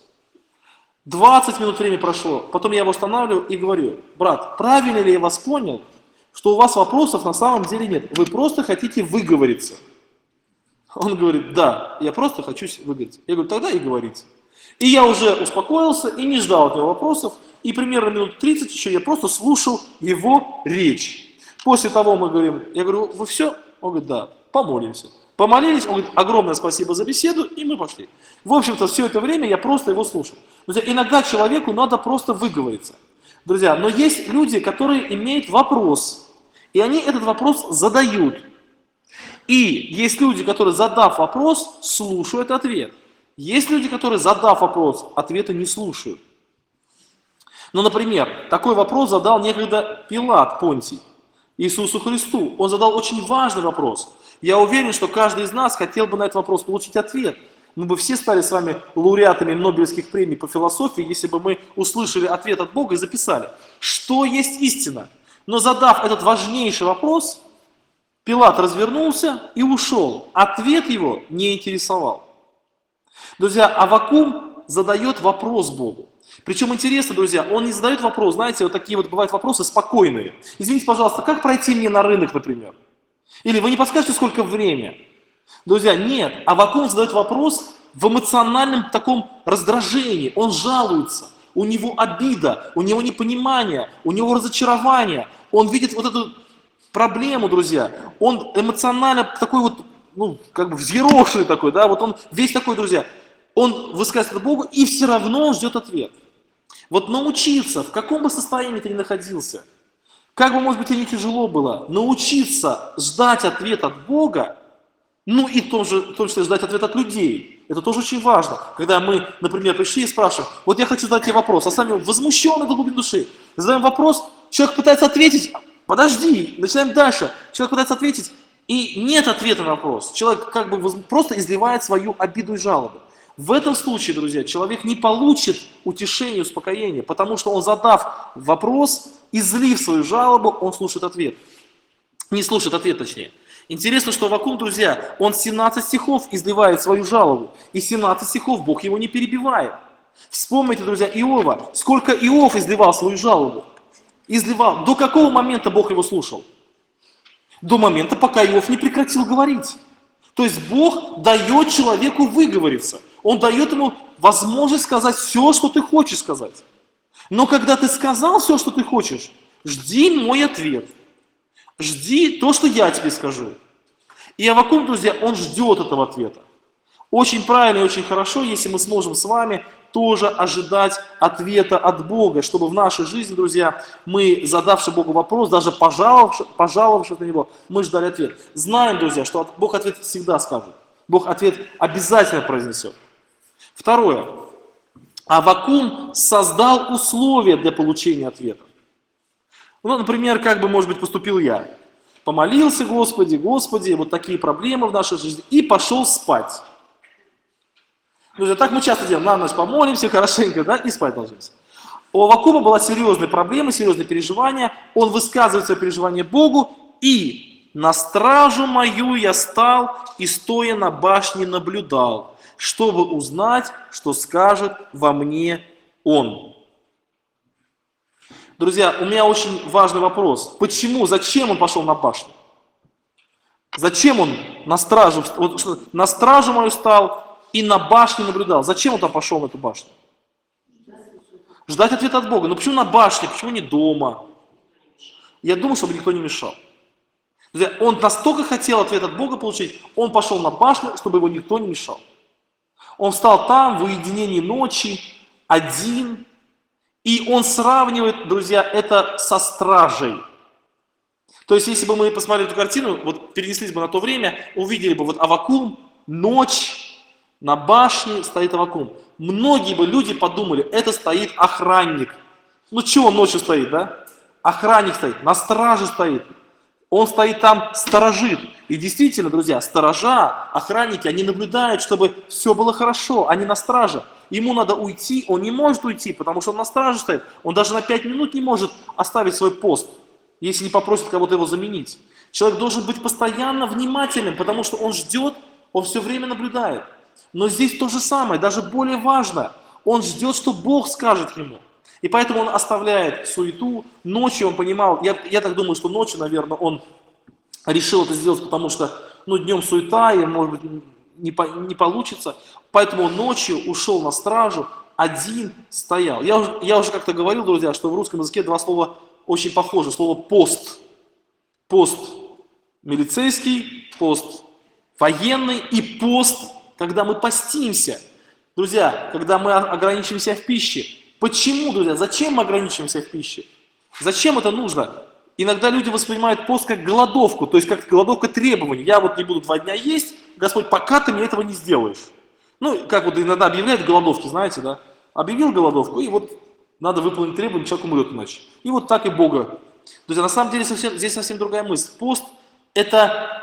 20 минут времени прошло, потом я его останавливаю и говорю, брат, правильно ли я вас понял, что у вас вопросов на самом деле нет, вы просто хотите выговориться? Он говорит, да, я просто хочу выговориться. Я говорю, тогда и говорите. И я уже успокоился и не ждал от него вопросов. И примерно минут 30 еще я просто слушал его речь. После того мы говорим, я говорю, вы все? Он говорит, да, помолимся. Помолились, он говорит, огромное спасибо за беседу, и мы пошли. В общем-то, все это время я просто его слушал. Друзья, иногда человеку надо просто выговориться. Друзья, но есть люди, которые имеют вопрос, и они этот вопрос задают. И есть люди, которые, задав вопрос, слушают ответ. Есть люди, которые, задав вопрос, ответа не слушают. Ну, например, такой вопрос задал некогда Пилат Понтий Иисусу Христу. Он задал очень важный вопрос. Я уверен, что каждый из нас хотел бы на этот вопрос получить ответ. Мы бы все стали с вами лауреатами Нобелевских премий по философии, если бы мы услышали ответ от Бога и записали, что есть истина. Но задав этот важнейший вопрос, Пилат развернулся и ушел. Ответ его не интересовал. Друзья, Аввакум задает вопрос Богу. Причем интересно, друзья, он не задает вопрос, знаете, вот такие вот бывают вопросы спокойные. Извините, пожалуйста, как пройти мне на рынок, например? Или вы не подскажете, сколько время? Друзья, нет, Аввакум задает вопрос в эмоциональном таком раздражении. Он жалуется, у него обида, у него непонимание, у него разочарование. Он видит вот эту проблему, друзья. Он эмоционально такой вот, ну, как бы взъерошенный такой, да, вот он весь такой, друзья. Он высказывает Богу и все равно ждет ответ. Вот научиться, в каком бы состоянии ты ни находился, как бы, может быть, тебе не тяжело было, научиться ждать ответ от Бога, ну и в том числе ждать ответ от людей. Это тоже очень важно. Когда мы, например, пришли и спрашиваем, вот я хочу задать тебе вопрос, а сами возмущены до глубины души. Задаем вопрос, человек пытается ответить, подожди, начинаем дальше. Человек пытается ответить, и нет ответа на вопрос. Человек как бы просто изливает свою обиду и жалобу. В этом случае, друзья, человек не получит утешения и успокоения, потому что он, задав вопрос, излив свою жалобу, он слушает ответ. Не слушает ответ, точнее. Интересно, что Аввакум, друзья, он 17 стихов изливает свою жалобу, и 17 стихов Бог его не перебивает. Вспомните, друзья, Иова, сколько Иов изливал свою жалобу. Изливал. До какого момента Бог его слушал? До момента, пока Иов не прекратил говорить. То есть Бог дает человеку выговориться. Он дает ему возможность сказать все, что ты хочешь сказать. Но когда ты сказал все, что ты хочешь, жди мой ответ. Жди то, что я тебе скажу. И Аввакум, друзья, он ждет этого ответа. Очень правильно и очень хорошо, если мы сможем с вами тоже ожидать ответа от Бога, чтобы в нашей жизни, друзья, мы, задавши Богу вопрос, даже пожаловавшись на Него, мы ждали ответ. Знаем, друзья, что Бог ответ всегда скажет. Бог ответ обязательно произнесет. Второе. Аввакум создал условия для получения ответа. Ну, например, как бы, может быть, поступил я. Помолился, Господи, Господи, вот такие проблемы в нашей жизни, и пошел спать. Друзья, так мы часто делаем, на ночь помолимся хорошенько, да, и спать ложимся. У Аввакума была серьезная проблема, серьезные переживания, он высказывает свои переживания Богу, и на стражу мою я стал, и стоя на башне наблюдал, чтобы узнать, что скажет во мне он. Друзья, у меня очень важный вопрос. Почему, зачем он пошел на башню? Зачем он на стражу мою стал и на башне наблюдал? Зачем он там пошел на эту башню? Ждать ответа от Бога. Но почему на башне, почему не дома? Я думаю, чтобы никто не мешал. Друзья, он настолько хотел ответ от Бога получить, он пошел на башню, чтобы его никто не мешал. Он встал там в уединении ночи, один, и он сравнивает, друзья, это со стражей. То есть, если бы мы посмотрели эту картину, вот перенеслись бы на то время, увидели бы вот Аввакум, ночь, на башне стоит Аввакум. Многие бы люди подумали, это стоит охранник. Ну, чего он ночью стоит, да? Охранник стоит, на страже стоит. Он стоит там, сторожит. И действительно, друзья, сторожа, охранники, они наблюдают, чтобы все было хорошо, они на страже. Ему надо уйти, он не может уйти, потому что он на страже стоит. Он даже на 5 минут не может оставить свой пост, если не попросит кого-то его заменить. Человек должен быть постоянно внимательным, потому что он ждет, он все время наблюдает. Но здесь то же самое, даже более важно. Он ждет, что Бог скажет ему. И поэтому он оставляет суету. Ночью он понимал, я так думаю, что ночью, наверное, он решил это сделать, потому что днем суета, и, может быть, не получится. Поэтому он ночью ушел на стражу, один стоял. Я уже как-то говорил, друзья, что в русском языке два слова очень похожи. Слово пост. Пост милицейский, пост военный и пост, когда мы постимся. Друзья, когда мы ограничиваемся в пище. Почему, друзья? Зачем мы ограничиваемся в пище? Зачем это нужно? Иногда люди воспринимают пост как голодовку, то есть как голодовка требований. Я вот не буду 2 дня есть, Господь, пока ты мне этого не сделаешь. Ну, как вот иногда объявляют голодовки, знаете, да? Объявил голодовку, и вот надо выполнить требования, человек умрет иначе. И вот так и Бога. Друзья, на самом деле здесь совсем другая мысль. Пост – это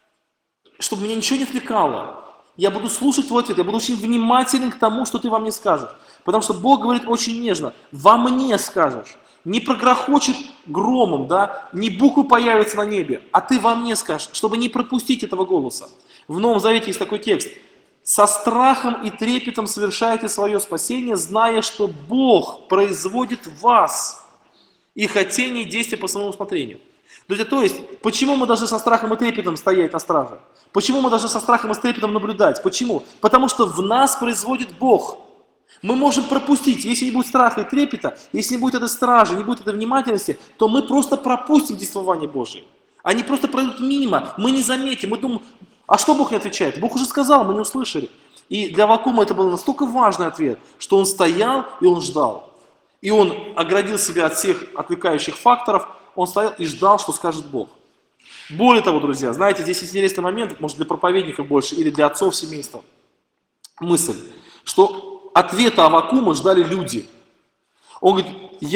чтобы меня ничего не отвлекало. Я буду слушать твой ответ, я буду очень внимателен к тому, что ты во мне скажешь. Потому что Бог говорит очень нежно, во мне скажешь. Не прогрохочет громом, да, не буквы появятся на небе, а ты во мне скажешь, чтобы не пропустить этого голоса. В Новом Завете есть такой текст. Со страхом и трепетом совершайте свое спасение, зная, что Бог производит в вас и хотение и действия по своему усмотрению. Друзья, то есть, почему мы должны со страхом и трепетом стоять на страже? Почему мы должны со страхом и с трепетом наблюдать? Почему? Потому что в нас производит Бог. Мы можем пропустить, если не будет страха и трепета, если не будет этой стражи, не будет этой внимательности, то мы просто пропустим действование Божие. Они просто пройдут мимо, мы не заметим, мы думаем, а что Бог не отвечает? Бог уже сказал, мы не услышали. И для Аввакума это был настолько важный ответ, что он стоял и он ждал. И он оградил себя от всех отвлекающих факторов, он стоял и ждал, что скажет Бог. Более того, друзья, знаете, здесь интересный момент, может, для проповедников больше или для отцов семейства. Мысль, что ответа Аввакума ждали люди. Он говорит,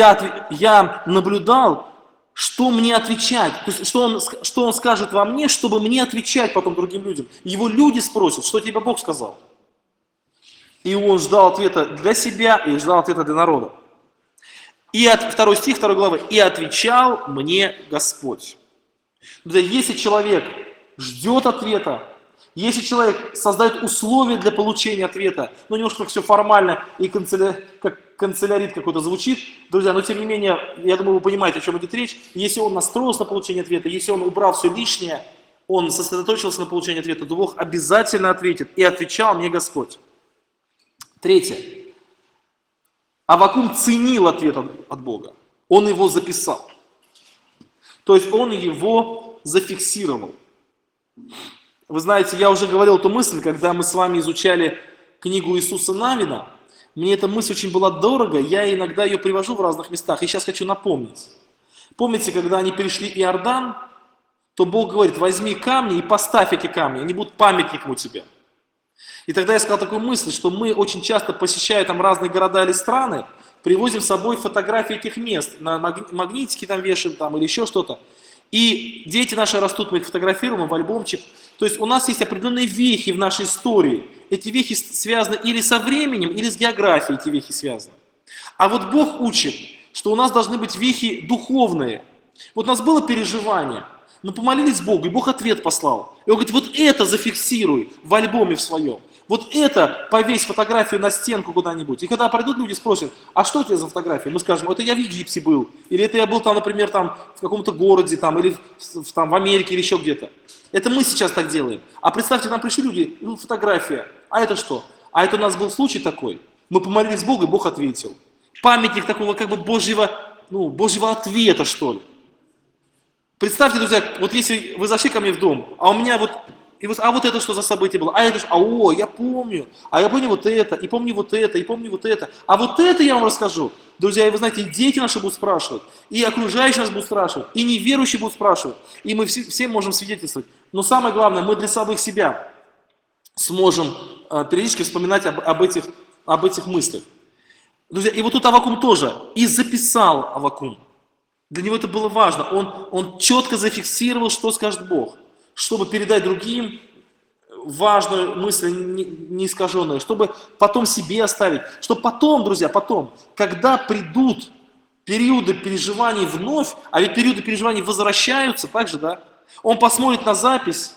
я наблюдал, что мне отвечать, то есть что он скажет во мне, чтобы мне отвечать потом другим людям. Его люди спросят, что тебе Бог сказал. И он ждал ответа для себя и ждал ответа для народа. И 2 стих 2 главы. «И отвечал мне Господь». Если человек ждет ответа, если человек создает условия для получения ответа, немножко все формально и как канцелярит какой-то звучит, друзья, но тем не менее, я думаю, вы понимаете, о чем идет речь. Если он настроился на получение ответа, если он убрал все лишнее, он сосредоточился на получении ответа, то Бог обязательно ответит. «И отвечал мне Господь». Третье. Аввакум ценил ответ от Бога. Он его записал. То есть он его зафиксировал. Вы знаете, я уже говорил эту мысль, когда мы с вами изучали книгу Иисуса Навина. Мне эта мысль очень была дорого, я иногда ее привожу в разных местах, и сейчас хочу напомнить. Помните, когда они перешли Иордан, то Бог говорит: возьми камни и поставь эти камни, они будут памятником у тебя. И тогда я сказал такую мысль, что мы очень часто, посещая там разные города или страны, привозим с собой фотографии этих мест, на магнитики там вешаем там, или еще что-то. И дети наши растут, мы их фотографируем в альбомчик. То есть у нас есть определенные вехи в нашей истории. Эти вехи связаны или со временем, или с географией эти вехи связаны. А вот Бог учит, что у нас должны быть вехи духовные. Вот у нас было переживание, мы помолились Богу, и Бог ответ послал. И Он говорит: вот это зафиксируй в альбоме в своем. Вот это повесь фотографию на стенку куда-нибудь. И когда придут люди, спросят: а что у тебя за фотография? Мы скажем: это я в Египте был. Или это я был там, например, там, в каком-то городе, там, или там, в Америке, или еще где-то. Это мы сейчас так делаем. А представьте, к нам пришли люди, ну, фотография. А это что? А это у нас был случай такой. Мы помолились Богу, и Бог ответил. Памятник такого как бы Божьего ответа, что ли. Представьте, друзья, вот если вы зашли ко мне в дом, а у меня вот это что за событие было? А это что? Я помню. А я помню вот это, и помню вот это, и помню вот это. А вот это я вам расскажу. Друзья, и вы знаете, и дети наши будут спрашивать, и окружающие нас будут спрашивать, и неверующие будут спрашивать. И мы все можем свидетельствовать. Но самое главное, мы для самих себя сможем периодически вспоминать об этих мыслях. Друзья, и вот тут Аввакум тоже. И записал Аввакум. Для него это было важно. Он четко зафиксировал, что скажет Бог, чтобы передать другим важную мысль, неискаженную, чтобы потом себе оставить, чтобы потом, друзья, когда придут периоды переживаний вновь, а ведь периоды переживаний возвращаются, так же, да? Он посмотрит на запись,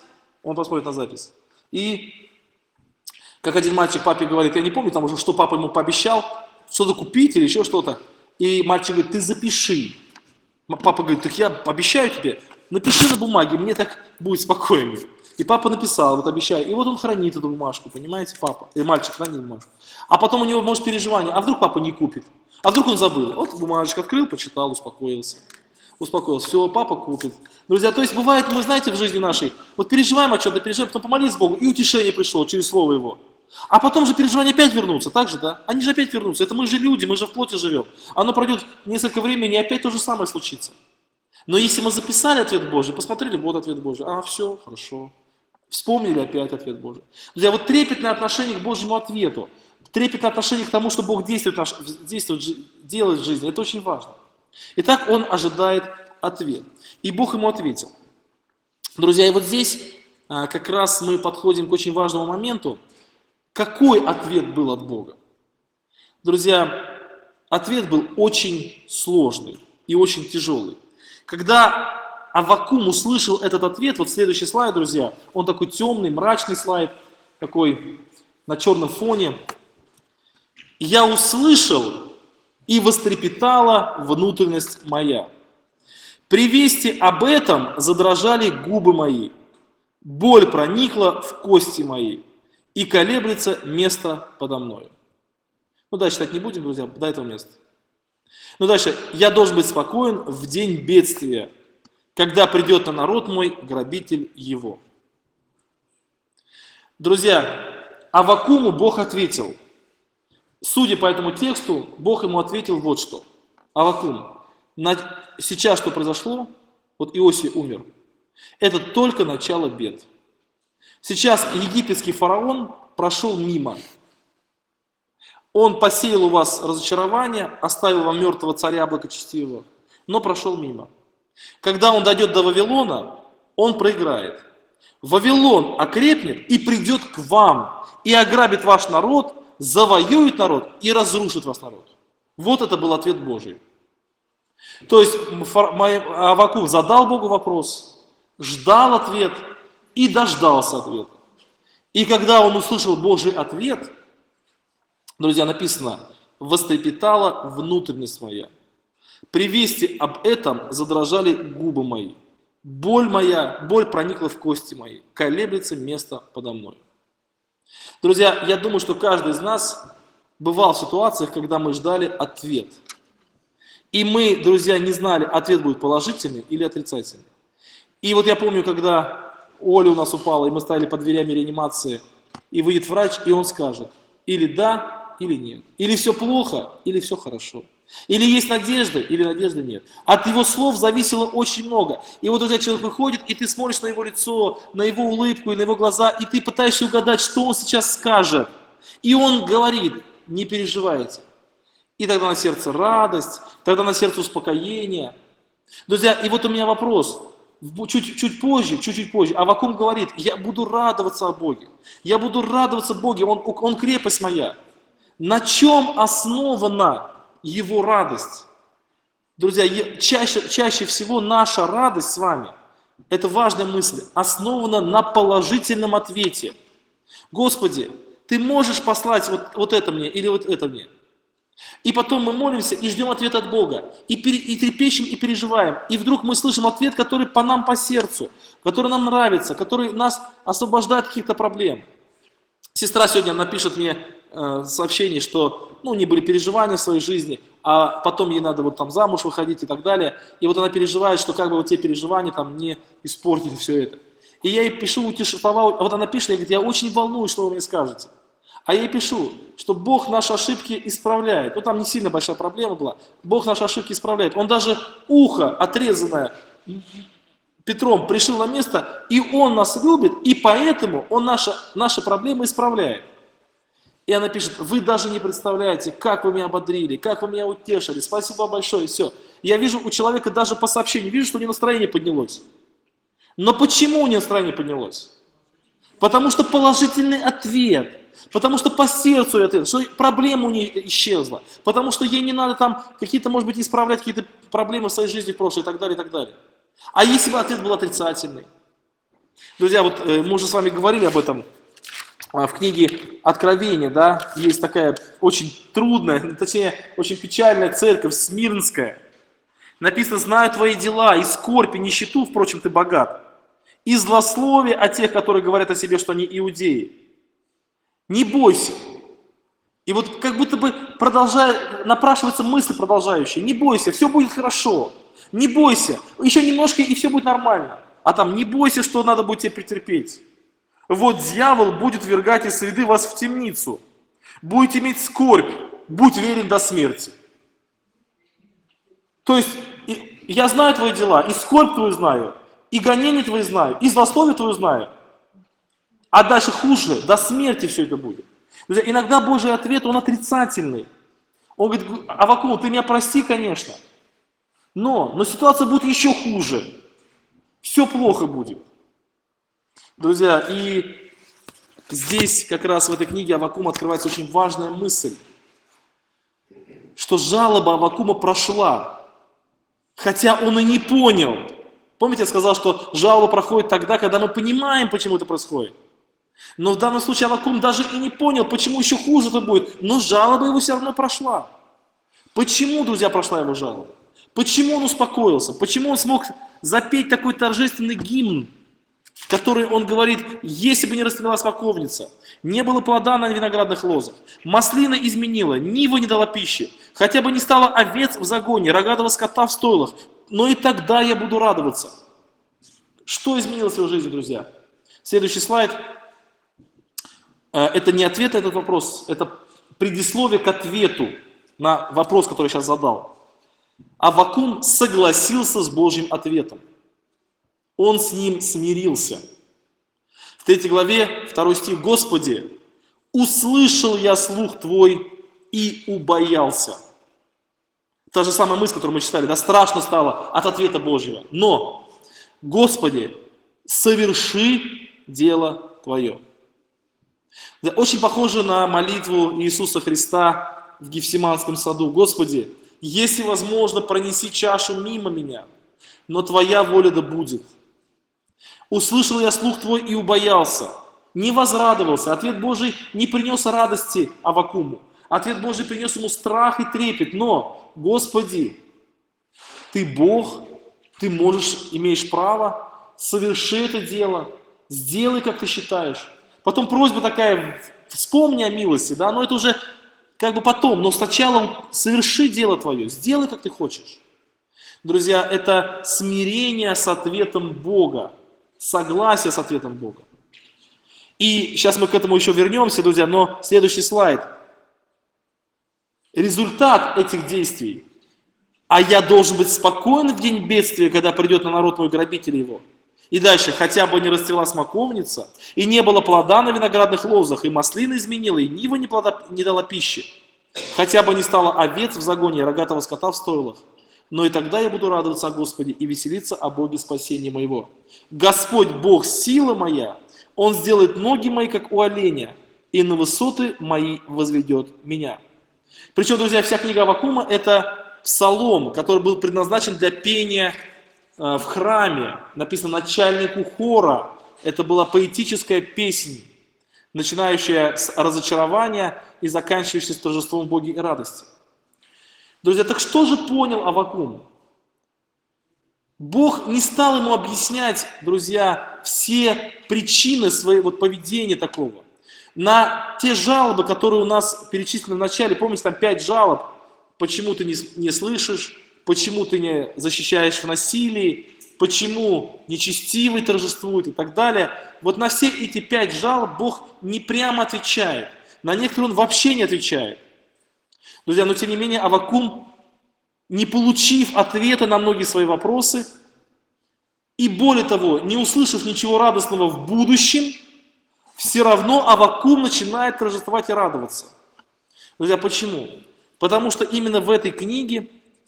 и как один мальчик папе говорит, я не помню там уже, что папа ему пообещал, что-то купить или еще что-то, и мальчик говорит: ты запиши. Папа говорит: так я обещаю тебе, напиши на бумаге, мне так будет спокойнее. И папа написал: вот обещаю. И вот он хранит эту бумажку, понимаете, папа. И мальчик хранит бумажку. А потом у него может переживание: а вдруг папа не купит? А вдруг он забыл? Вот бумажечку открыл, почитал, успокоился. Все, папа купит. Друзья, то есть бывает, мы знаете, в жизни нашей, вот переживаем о чем-то, потом помолились Богу, и утешение пришло через слово Его. А потом же переживания опять вернутся, так же, да? Они же опять вернутся. Это мы же люди, мы же в плоти живем. Оно пройдет несколько времени, и опять то же самое случится. Но если мы записали ответ Божий, посмотрели, вот ответ Божий, все, хорошо. Вспомнили опять ответ Божий. Друзья, вот трепетное отношение к Божьему ответу, трепетное отношение к тому, что Бог делает в жизни, это очень важно. Итак, он ожидает ответ. И Бог ему ответил. Друзья, и вот здесь как раз мы подходим к очень важному моменту. Какой ответ был от Бога? Друзья, ответ был очень сложный и очень тяжелый. Когда Аввакум услышал этот ответ, вот следующий слайд, друзья, он такой темный, мрачный слайд, такой на черном фоне. «Я услышал, и вострепетала внутренность моя. При вести об этом задрожали губы мои, боль проникла в кости мои, и колеблется место подо мною». Ну, дальше читать не будем, друзья, до этого места. Ну, дальше. «Я должен быть спокоен в день бедствия, когда придет на народ мой грабитель его». Друзья, Аввакуму Бог ответил. Судя по этому тексту, Бог ему ответил вот что. Аввакум, сейчас что произошло, вот Иосия умер, это только начало бед. Сейчас египетский фараон прошел мимо. Он посеял у вас разочарование, оставил вам мертвого царя благочестивого, но прошел мимо. Когда он дойдет до Вавилона, он проиграет. Вавилон окрепнет и придет к вам, и ограбит ваш народ, завоюет народ и разрушит ваш народ. Вот это был ответ Божий. То есть Аввакум задал Богу вопрос, ждал ответ и дождался ответа. И когда он услышал Божий ответ, друзья, написано: «Вострепетала внутренность моя. При вести об этом задрожали губы мои. Боль проникла в кости мои. Колеблется место подо мной». Друзья, я думаю, что каждый из нас бывал в ситуациях, когда мы ждали ответ. И мы, друзья, не знали, ответ будет положительный или отрицательный. И вот я помню, когда Оля у нас упала, и мы стояли под дверями реанимации, и выйдет врач, и он скажет, или да, или нет. Или все плохо, или все хорошо. Или есть надежда, или надежды нет. От его слов зависело очень много. И вот этот человек выходит, и ты смотришь на его лицо, на его улыбку и на его глаза, и ты пытаешься угадать, что он сейчас скажет. И он говорит, не переживайте. И тогда на сердце радость, тогда на сердце успокоение. Друзья, и вот у меня вопрос. Чуть позже, Аввакум говорит, я буду радоваться о Боге. Я буду радоваться Боге, он крепость моя. На чем основана его радость? Друзья, чаще всего наша радость с вами, это важная мысль, основана на положительном ответе. Господи, Ты можешь послать вот это мне или вот это мне? И потом мы молимся и ждем ответа от Бога. И трепещем, и переживаем. И вдруг мы слышим ответ, который по нам, по сердцу, который нам нравится, который нас освобождает от каких-то проблем. Сестра сегодня напишет мне сообщение, что у нее были переживания в своей жизни, а потом ей надо вот там замуж выходить и так далее. И вот она переживает, что как бы вот те переживания там не испортили все это. И я ей пишу, утешительно, вот она пишет, я говорю, я очень волнуюсь, что вы мне скажете. А я ей пишу, что Бог наши ошибки исправляет. Там не сильно большая проблема была. Бог наши ошибки исправляет. Он даже ухо, отрезанное Петром, пришил на место, и Он нас любит, и поэтому Он наши проблемы исправляет. И она пишет, вы даже не представляете, как вы меня ободрили, как вы меня утешили, спасибо большое, все. Я вижу у человека даже по сообщению, вижу, что у него настроение поднялось. Но почему у него настроение поднялось? Потому что положительный ответ. Потому что по сердцу это, что проблема у нее исчезла. Потому что ей не надо там какие-то, может быть, исправлять какие-то проблемы в своей жизни в прошлом и так далее, и так далее. А если бы ответ был отрицательный? Друзья, вот мы уже с вами говорили об этом в книге Откровения, да, есть такая очень трудная, точнее, очень печальная церковь, Смирнская. Написано, знаю твои дела, и скорбь, и нищету, впрочем, ты богат. И злословие о тех, которые говорят о себе, что они иудеи. Не бойся. И вот как будто бы напрашивается мысль продолжающая. Не бойся, все будет хорошо. Не бойся, еще немножко и все будет нормально. А там не бойся, что надо будет тебе претерпеть. Вот дьявол будет ввергать из среды вас в темницу. Будете иметь скорбь, будь верен до смерти. То есть я знаю твои дела, и скорбь твою знаю, и гонения твои знаю, и злословие твое знаю. А дальше хуже, до смерти все это будет. Друзья, иногда Божий ответ, он отрицательный. Он говорит, Аввакум, ты меня прости, конечно, но ситуация будет еще хуже. Все плохо будет. Друзья, и здесь как раз в этой книге Аввакума открывается очень важная мысль, что жалоба Аввакума прошла, хотя он и не понял. Помните, я сказал, что жалоба проходит тогда, когда мы понимаем, почему это происходит. Но в данном случае Аввакум даже и не понял, почему еще хуже это будет, но жалоба его все равно прошла. Почему, друзья, прошла его жалоба? Почему он успокоился? Почему он смог запеть такой торжественный гимн, который он говорит, если бы не расцвела смоковница, не было плода на виноградных лозах, маслина изменила, нива не дала пищи, хотя бы не стало овец в загоне, рогатого скота в стойлах, но и тогда я буду радоваться. Что изменилось в его жизни, друзья? Следующий слайд. Это не ответ на этот вопрос, это предисловие к ответу на вопрос, который я сейчас задал. Аввакум согласился с Божьим ответом. Он с ним смирился. В 3 главе, 2 стих, «Господи, услышал я слух Твой и убоялся». Та же самая мысль, которую мы читали, да, страшно стало от ответа Божьего. Но, Господи, соверши дело Твое. Очень похоже на молитву Иисуса Христа в Гефсиманском саду. Господи, если возможно, пронеси чашу мимо меня, но Твоя воля да будет. Услышал я слух Твой и убоялся, не возрадовался. Ответ Божий не принес радости Аввакуму. Ответ Божий принес ему страх и трепет. Но, Господи, Ты Бог, Ты можешь, имеешь право, соверши это дело, сделай, как Ты считаешь. Потом просьба такая, вспомни о милости, да, но это уже как бы потом, но сначала соверши дело твое, сделай, как ты хочешь. Друзья, это смирение с ответом Бога, согласие с ответом Бога. И сейчас мы к этому еще вернемся, друзья, но следующий слайд. Результат этих действий. А я должен быть спокоен в день бедствия, когда придет на народ мой грабитель его. И дальше, хотя бы не расцвела смоковница, и не было плода на виноградных лозах, и маслина изменила, и нива не дала пищи. Хотя бы не стало овец в загоне, и рогатого скота в стойлах. Но и тогда я буду радоваться о Господе и веселиться о Боге спасения моего. Господь Бог, сила моя, Он сделает ноги мои, как у оленя, и на высоты мои возведет меня. Причем, друзья, вся книга Аввакума – это псалом, который был предназначен для пения в храме. Написано начальнику хора. Это была поэтическая песнь, начинающая с разочарования и заканчивающаяся с торжеством Бога и радости. Друзья, так что же понял Аввакум? Бог не стал ему объяснять, друзья, все причины своего поведения такого. На те жалобы, которые у нас перечислены в начале, помните, там 5 жалоб, почему ты не слышишь, почему ты не защищаешь в насилии, почему нечестивый торжествует и так далее. Вот на все эти 5 жалоб Бог не прямо отвечает. На некоторые Он вообще не отвечает. Друзья, но тем не менее Аввакум, не получив ответа на многие свои вопросы, и более того, не услышав ничего радостного в будущем, все равно Аввакум начинает торжествовать и радоваться. Друзья, почему? Потому что именно в этой книге,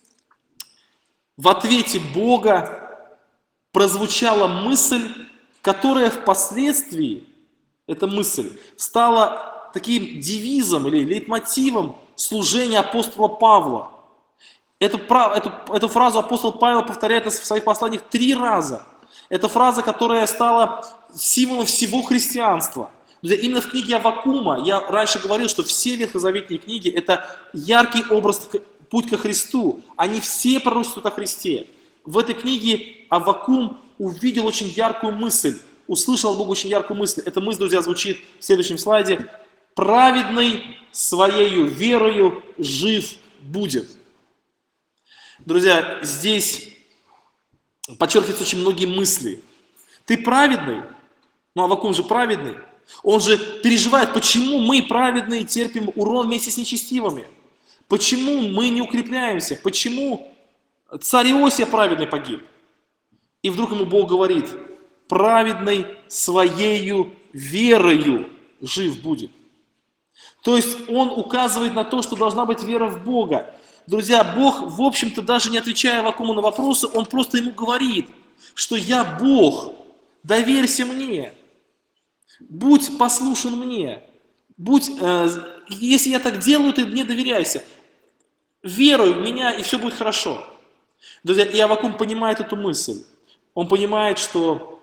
в ответе Бога, прозвучала мысль, которая впоследствии, эта мысль, стала таким девизом или лейтмотивом служения апостола Павла. Эту фразу апостол Павел повторяет в своих посланиях 3 раза. Это фраза, которая стала символом всего христианства. Именно в книге Аввакума, я раньше говорил, что все ветхозаветные книги – это яркий образ, путь ко Христу. Они все пророчествуют о Христе. В этой книге Аввакум увидел очень яркую мысль, услышал от Бога очень яркую мысль. Эта мысль, друзья, звучит в следующем слайде. «Праведный своею верою жив будет». Друзья, здесь подчеркиваются очень многие мысли. Ты праведный, но Аввакум же праведный. Он же переживает, почему мы, праведные, терпим урон вместе с нечестивыми. Почему мы не укрепляемся, почему царь Иосия праведный погиб. И вдруг ему Бог говорит, праведный своею верою жив будет. То есть он указывает на то, что должна быть вера в Бога. Друзья, Бог, в общем-то, даже не отвечая Аввакуму на вопросы, он просто ему говорит, что я Бог, доверься мне, будь послушен мне, если я так делаю, ты мне доверяйся, веруй в меня, и все будет хорошо. Друзья, и Аввакум понимает эту мысль. Он понимает, что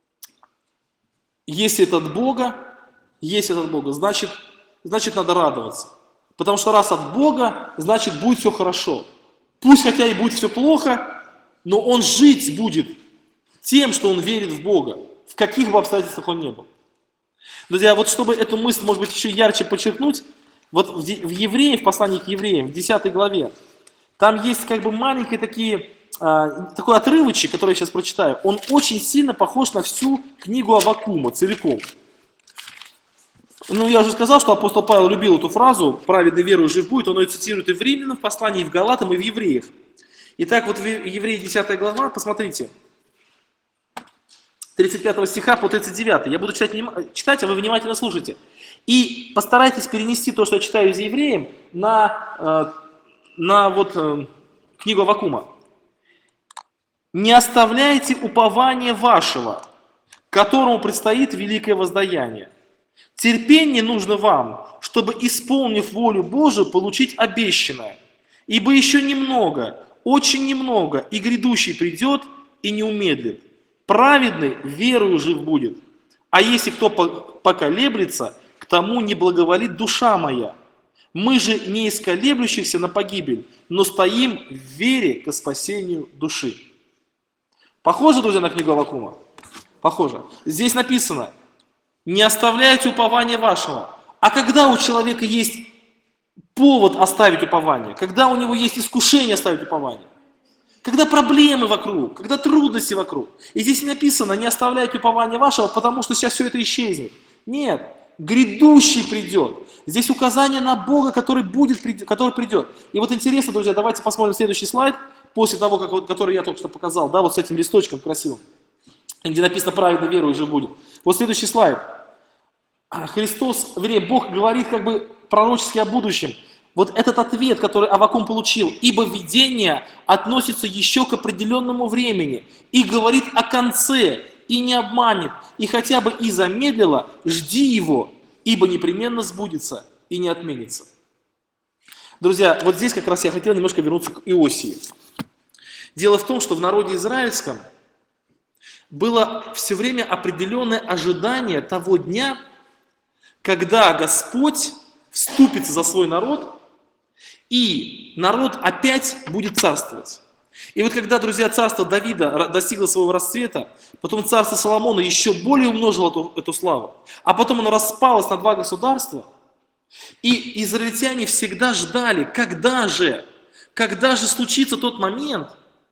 если это от Бога, значит надо радоваться. Потому что раз от Бога, значит будет все хорошо. Пусть хотя и будет все плохо, но он жить будет тем, что он верит в Бога, в каких бы обстоятельствах он ни был. Друзья, вот чтобы эту мысль, может быть, еще ярче подчеркнуть, вот в Евреям, в послании к Евреям, в 10 главе, там есть как бы маленькие такой отрывочек, который я сейчас прочитаю. Он очень сильно похож на всю книгу Аввакума целиком. Я уже сказал, что апостол Павел любил эту фразу «праведный верою жив будет», он ее цитирует и в Римлянам, в послании, и в Галатам, и в Евреях. Итак, вот в Евреи 10 глава, посмотрите, 35 стиха по 39. Я буду читать, а вы внимательно слушайте. И постарайтесь перенести то, что я читаю из Евреям, на книгу Аввакума. «Не оставляйте упования вашего, которому предстоит великое воздаяние. Терпение нужно вам, чтобы, исполнив волю Божию, получить обещанное. Ибо еще немного, очень немного, и грядущий придет и не умедлит. Праведный верою жив будет. А если кто поколеблется, к тому не благоволит душа моя. Мы же не из колеблющихся на погибель, но стоим в вере ко спасению души». Похоже, друзья, на книгу Аввакума? Похоже. Здесь написано: не оставляйте упования вашего. А когда у человека есть повод оставить упование, когда у него есть искушение оставить упование, когда проблемы вокруг, когда трудности вокруг. И здесь не написано, не оставляйте упование вашего, потому что сейчас все это исчезнет. Нет, грядущий придет. Здесь указание на Бога, который придет. И вот интересно, друзья, давайте посмотрим следующий слайд, после того, который я только что показал, да, вот с этим листочком красивым, где написано «праведно веру уже будет». Вот следующий слайд. Христос, вернее, Бог говорит как бы пророчески о будущем. Вот этот ответ, который Аввакум получил, ибо видение относится еще к определенному времени и говорит о конце, и не обманет, и хотя бы и замедлило, жди его, ибо непременно сбудется и не отменится. Друзья, вот здесь как раз я хотел немножко вернуться к Иосии. Дело в том, что в народе израильском было все время определенное ожидание того дня, когда Господь вступится за свой народ, и народ опять будет царствовать. И вот когда, друзья, царство Давида достигло своего расцвета, потом царство Соломона еще более умножило эту славу, а потом оно распалось на два государства, и израильтяне всегда ждали, когда же случится тот момент,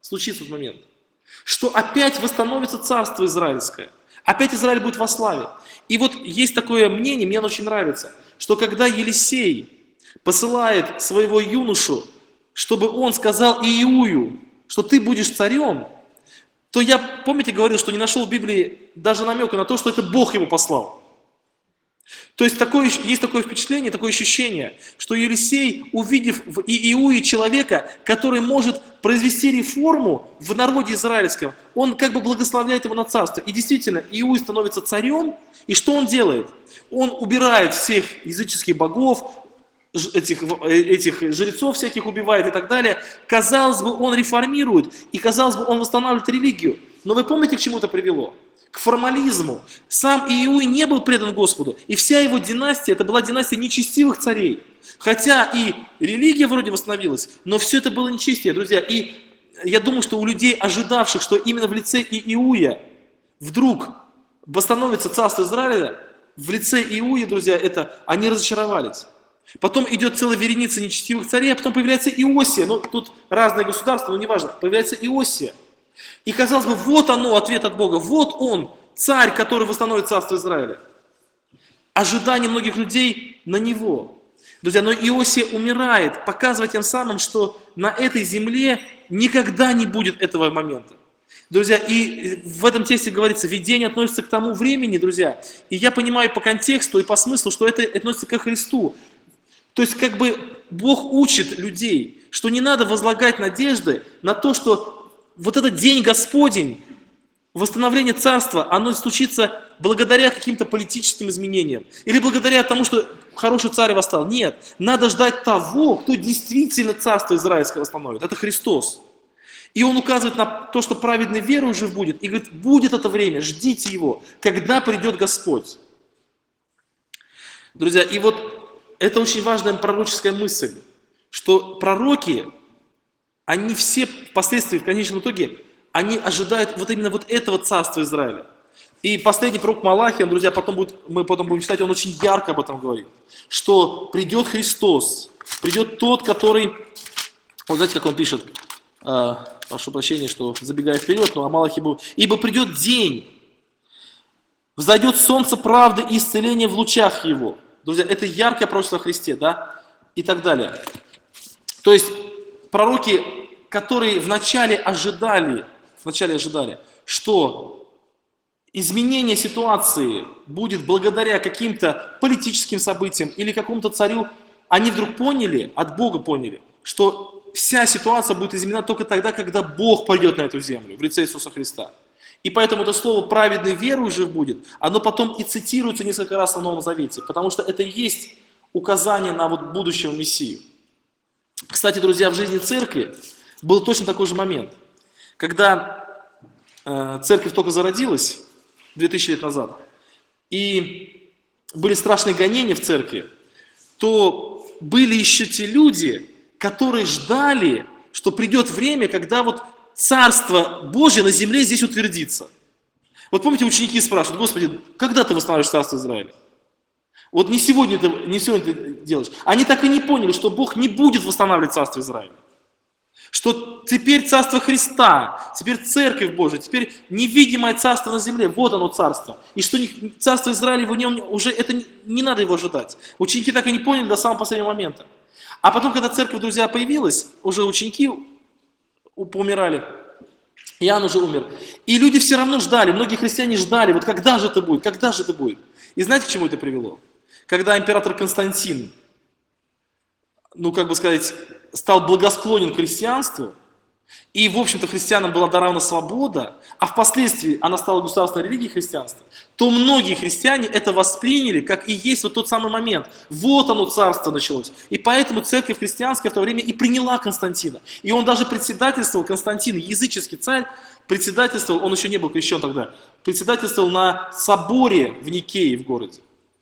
что опять восстановится царство израильское, опять Израиль будет во славе. И вот есть такое мнение, мне оно очень нравится, что когда Елисей посылает своего юношу, чтобы он сказал Иую, что ты будешь царем, то я, помните, говорил, что не нашел в Библии даже намека на то, что это Бог его послал. То есть есть такое впечатление, такое ощущение, что Елисей, увидев в Иуе человека, который может произвести реформу в народе израильском, он как бы благословляет его на царство. И действительно, Иуй становится царем, и что он делает? Он убирает всех языческих богов, этих жрецов всяких убивает и так далее. Казалось бы, он реформирует, и казалось бы, он восстанавливает религию. Но вы помните, к чему это привело? К формализму. Сам Иуй не был предан Господу, и вся его династия, это была династия нечестивых царей. Хотя и религия вроде восстановилась, но все это было нечестие, друзья. И я думаю, что у людей, ожидавших, что именно в лице Иуя вдруг восстановится царство Израиля, в лице Иуя, друзья, они разочаровались. Потом идет целая вереница нечестивых царей, а потом появляется Иосия. Ну, тут разные государства, но неважно. Появляется Иосия. И казалось бы, вот оно, ответ от Бога. Вот он, царь, который восстановит царство Израиля. Ожидание многих людей на него. Друзья, но Иосия умирает, показывая тем самым, что на этой земле никогда не будет этого момента. Друзья, и в этом тексте говорится, видение относится к тому времени, друзья. И я понимаю по контексту и по смыслу, что это относится ко Христу. То есть как бы Бог учит людей, что не надо возлагать надежды на то, что вот этот день Господень, восстановление царства, оно случится благодаря каким-то политическим изменениям. Или благодаря тому, что хороший царь восстал. Нет, надо ждать того, кто действительно царство израильское восстановит. Это Христос. И он указывает на то, что праведной верой уже будет. И говорит, будет это время, ждите его, когда придет Господь. Друзья, и вот это очень важная пророческая мысль, что пророки, они все впоследствии, в конечном итоге, они ожидают вот именно вот этого царства Израиля. И последний пророк Малахия, друзья, мы потом будем читать, он очень ярко об этом говорит, что придет Христос, придет тот, который, вот знаете, как он пишет, прошу прощения, что забегая вперед, но о Малахии будет, ибо придет день, взойдет солнце правды и исцеления в лучах его. Друзья, это яркое пророчество о Христе, да, и так далее. То есть пророки, которые вначале ожидали, что изменение ситуации будет благодаря каким-то политическим событиям или какому-то царю, они вдруг поняли, от Бога поняли, что вся ситуация будет изменена только тогда, когда Бог пойдет на эту землю в лице Иисуса Христа. И поэтому это слово «праведной верой» уже будет, оно потом и цитируется несколько раз в Новом Завете, потому что это и есть указание на вот будущего Мессию. Кстати, друзья, в жизни церкви был точно такой же момент. Когда церковь только зародилась, 2000 лет назад, и были страшные гонения в церкви, то были еще те люди, которые ждали, что придет время, когда вот Царство Божье на земле здесь утвердится. Вот помните, ученики спрашивают, Господи, когда ты восстановишь Царство Израиля? Вот не сегодня ты делаешь. Они так и не поняли, что Бог не будет восстанавливать царство Израиля. Что теперь царство Христа, теперь церковь Божия, теперь невидимое царство на земле, вот оно царство. И что царство Израиля, в нем уже это не надо его ожидать. Ученики так и не поняли до самого последнего момента. А потом, когда церковь, друзья, появилась, уже ученики поумирали, Иоанн уже умер. И люди все равно ждали, многие христиане ждали, вот когда же это будет, когда же это будет. И знаете, к чему это привело? Когда император Константин, стал благосклонен к христианству, и, в общем-то, христианам была дарована свобода, а впоследствии она стала государственной религией христианства, то многие христиане это восприняли, как и есть вот тот самый момент. Вот оно, царство началось. И поэтому церковь христианская в то время и приняла Константина. И он даже председательствовал, Константин, языческий царь, председательствовал, он еще не был крещен тогда, председательствовал на соборе в Никее в городе.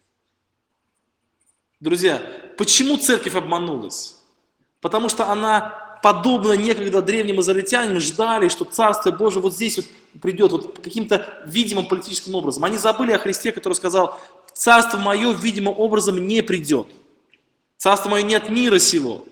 Друзья, почему церковь обманулась? Потому что она, подобно некогда древним израильтянам, ждали, что Царство Божие вот здесь вот придет вот каким-то видимым политическим образом. Они забыли о Христе, который сказал: «Царство мое видимым образом не придет. Царство мое не от мира сего».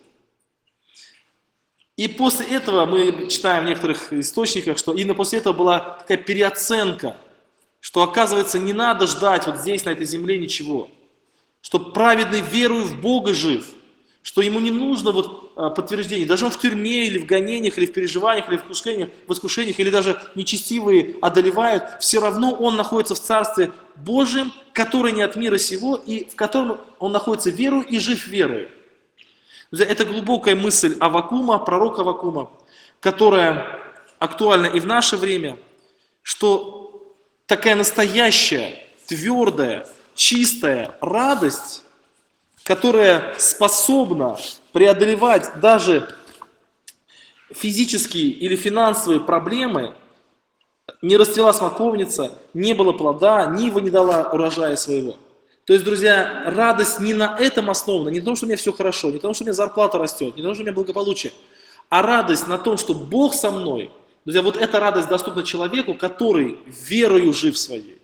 И после этого мы читаем в некоторых источниках, что именно после этого была такая переоценка, что, оказывается, не надо ждать вот здесь, на этой земле, ничего. Что праведный верою в Бога жив, что ему не нужно подтверждение, даже он в тюрьме, или в гонениях, или в переживаниях, или в искушениях, или даже нечестивые одолевают, все равно он находится в Царстве Божьем, которое не от мира сего, и в котором он находится верою и жив верою. Это глубокая мысль Аввакума, пророка Аввакума, которая актуальна и в наше время, что такая настоящая, твердая, чистая радость, которая способна преодолевать даже физические или финансовые проблемы, не расцвела смоковница, не было плода, нива не дала урожая своего. То есть, друзья, радость не на этом основана, не на том, что у меня все хорошо, не на том, что у меня зарплата растет, не на том, что у меня благополучие, а радость на том, что Бог со мной. Друзья, вот эта радость доступна человеку, который верою жив своей.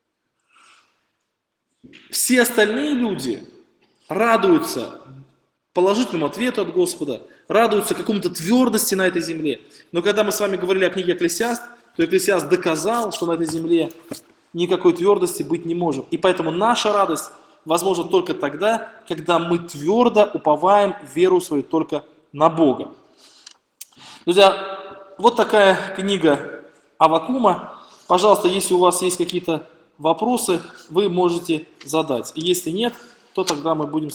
Все остальные люди радуются положительному ответу от Господа, радуются какому-то твердости на этой земле. Но когда мы с вами говорили о книге Экклесиаст, то Экклесиаст доказал, что на этой земле никакой твердости быть не может. И поэтому наша радость возможна только тогда, когда мы твердо уповаем веру свою только на Бога. Друзья, вот такая книга Аввакума. Пожалуйста, если у вас есть какие-то вопросы, вы можете задать. И если нет, то тогда мы будем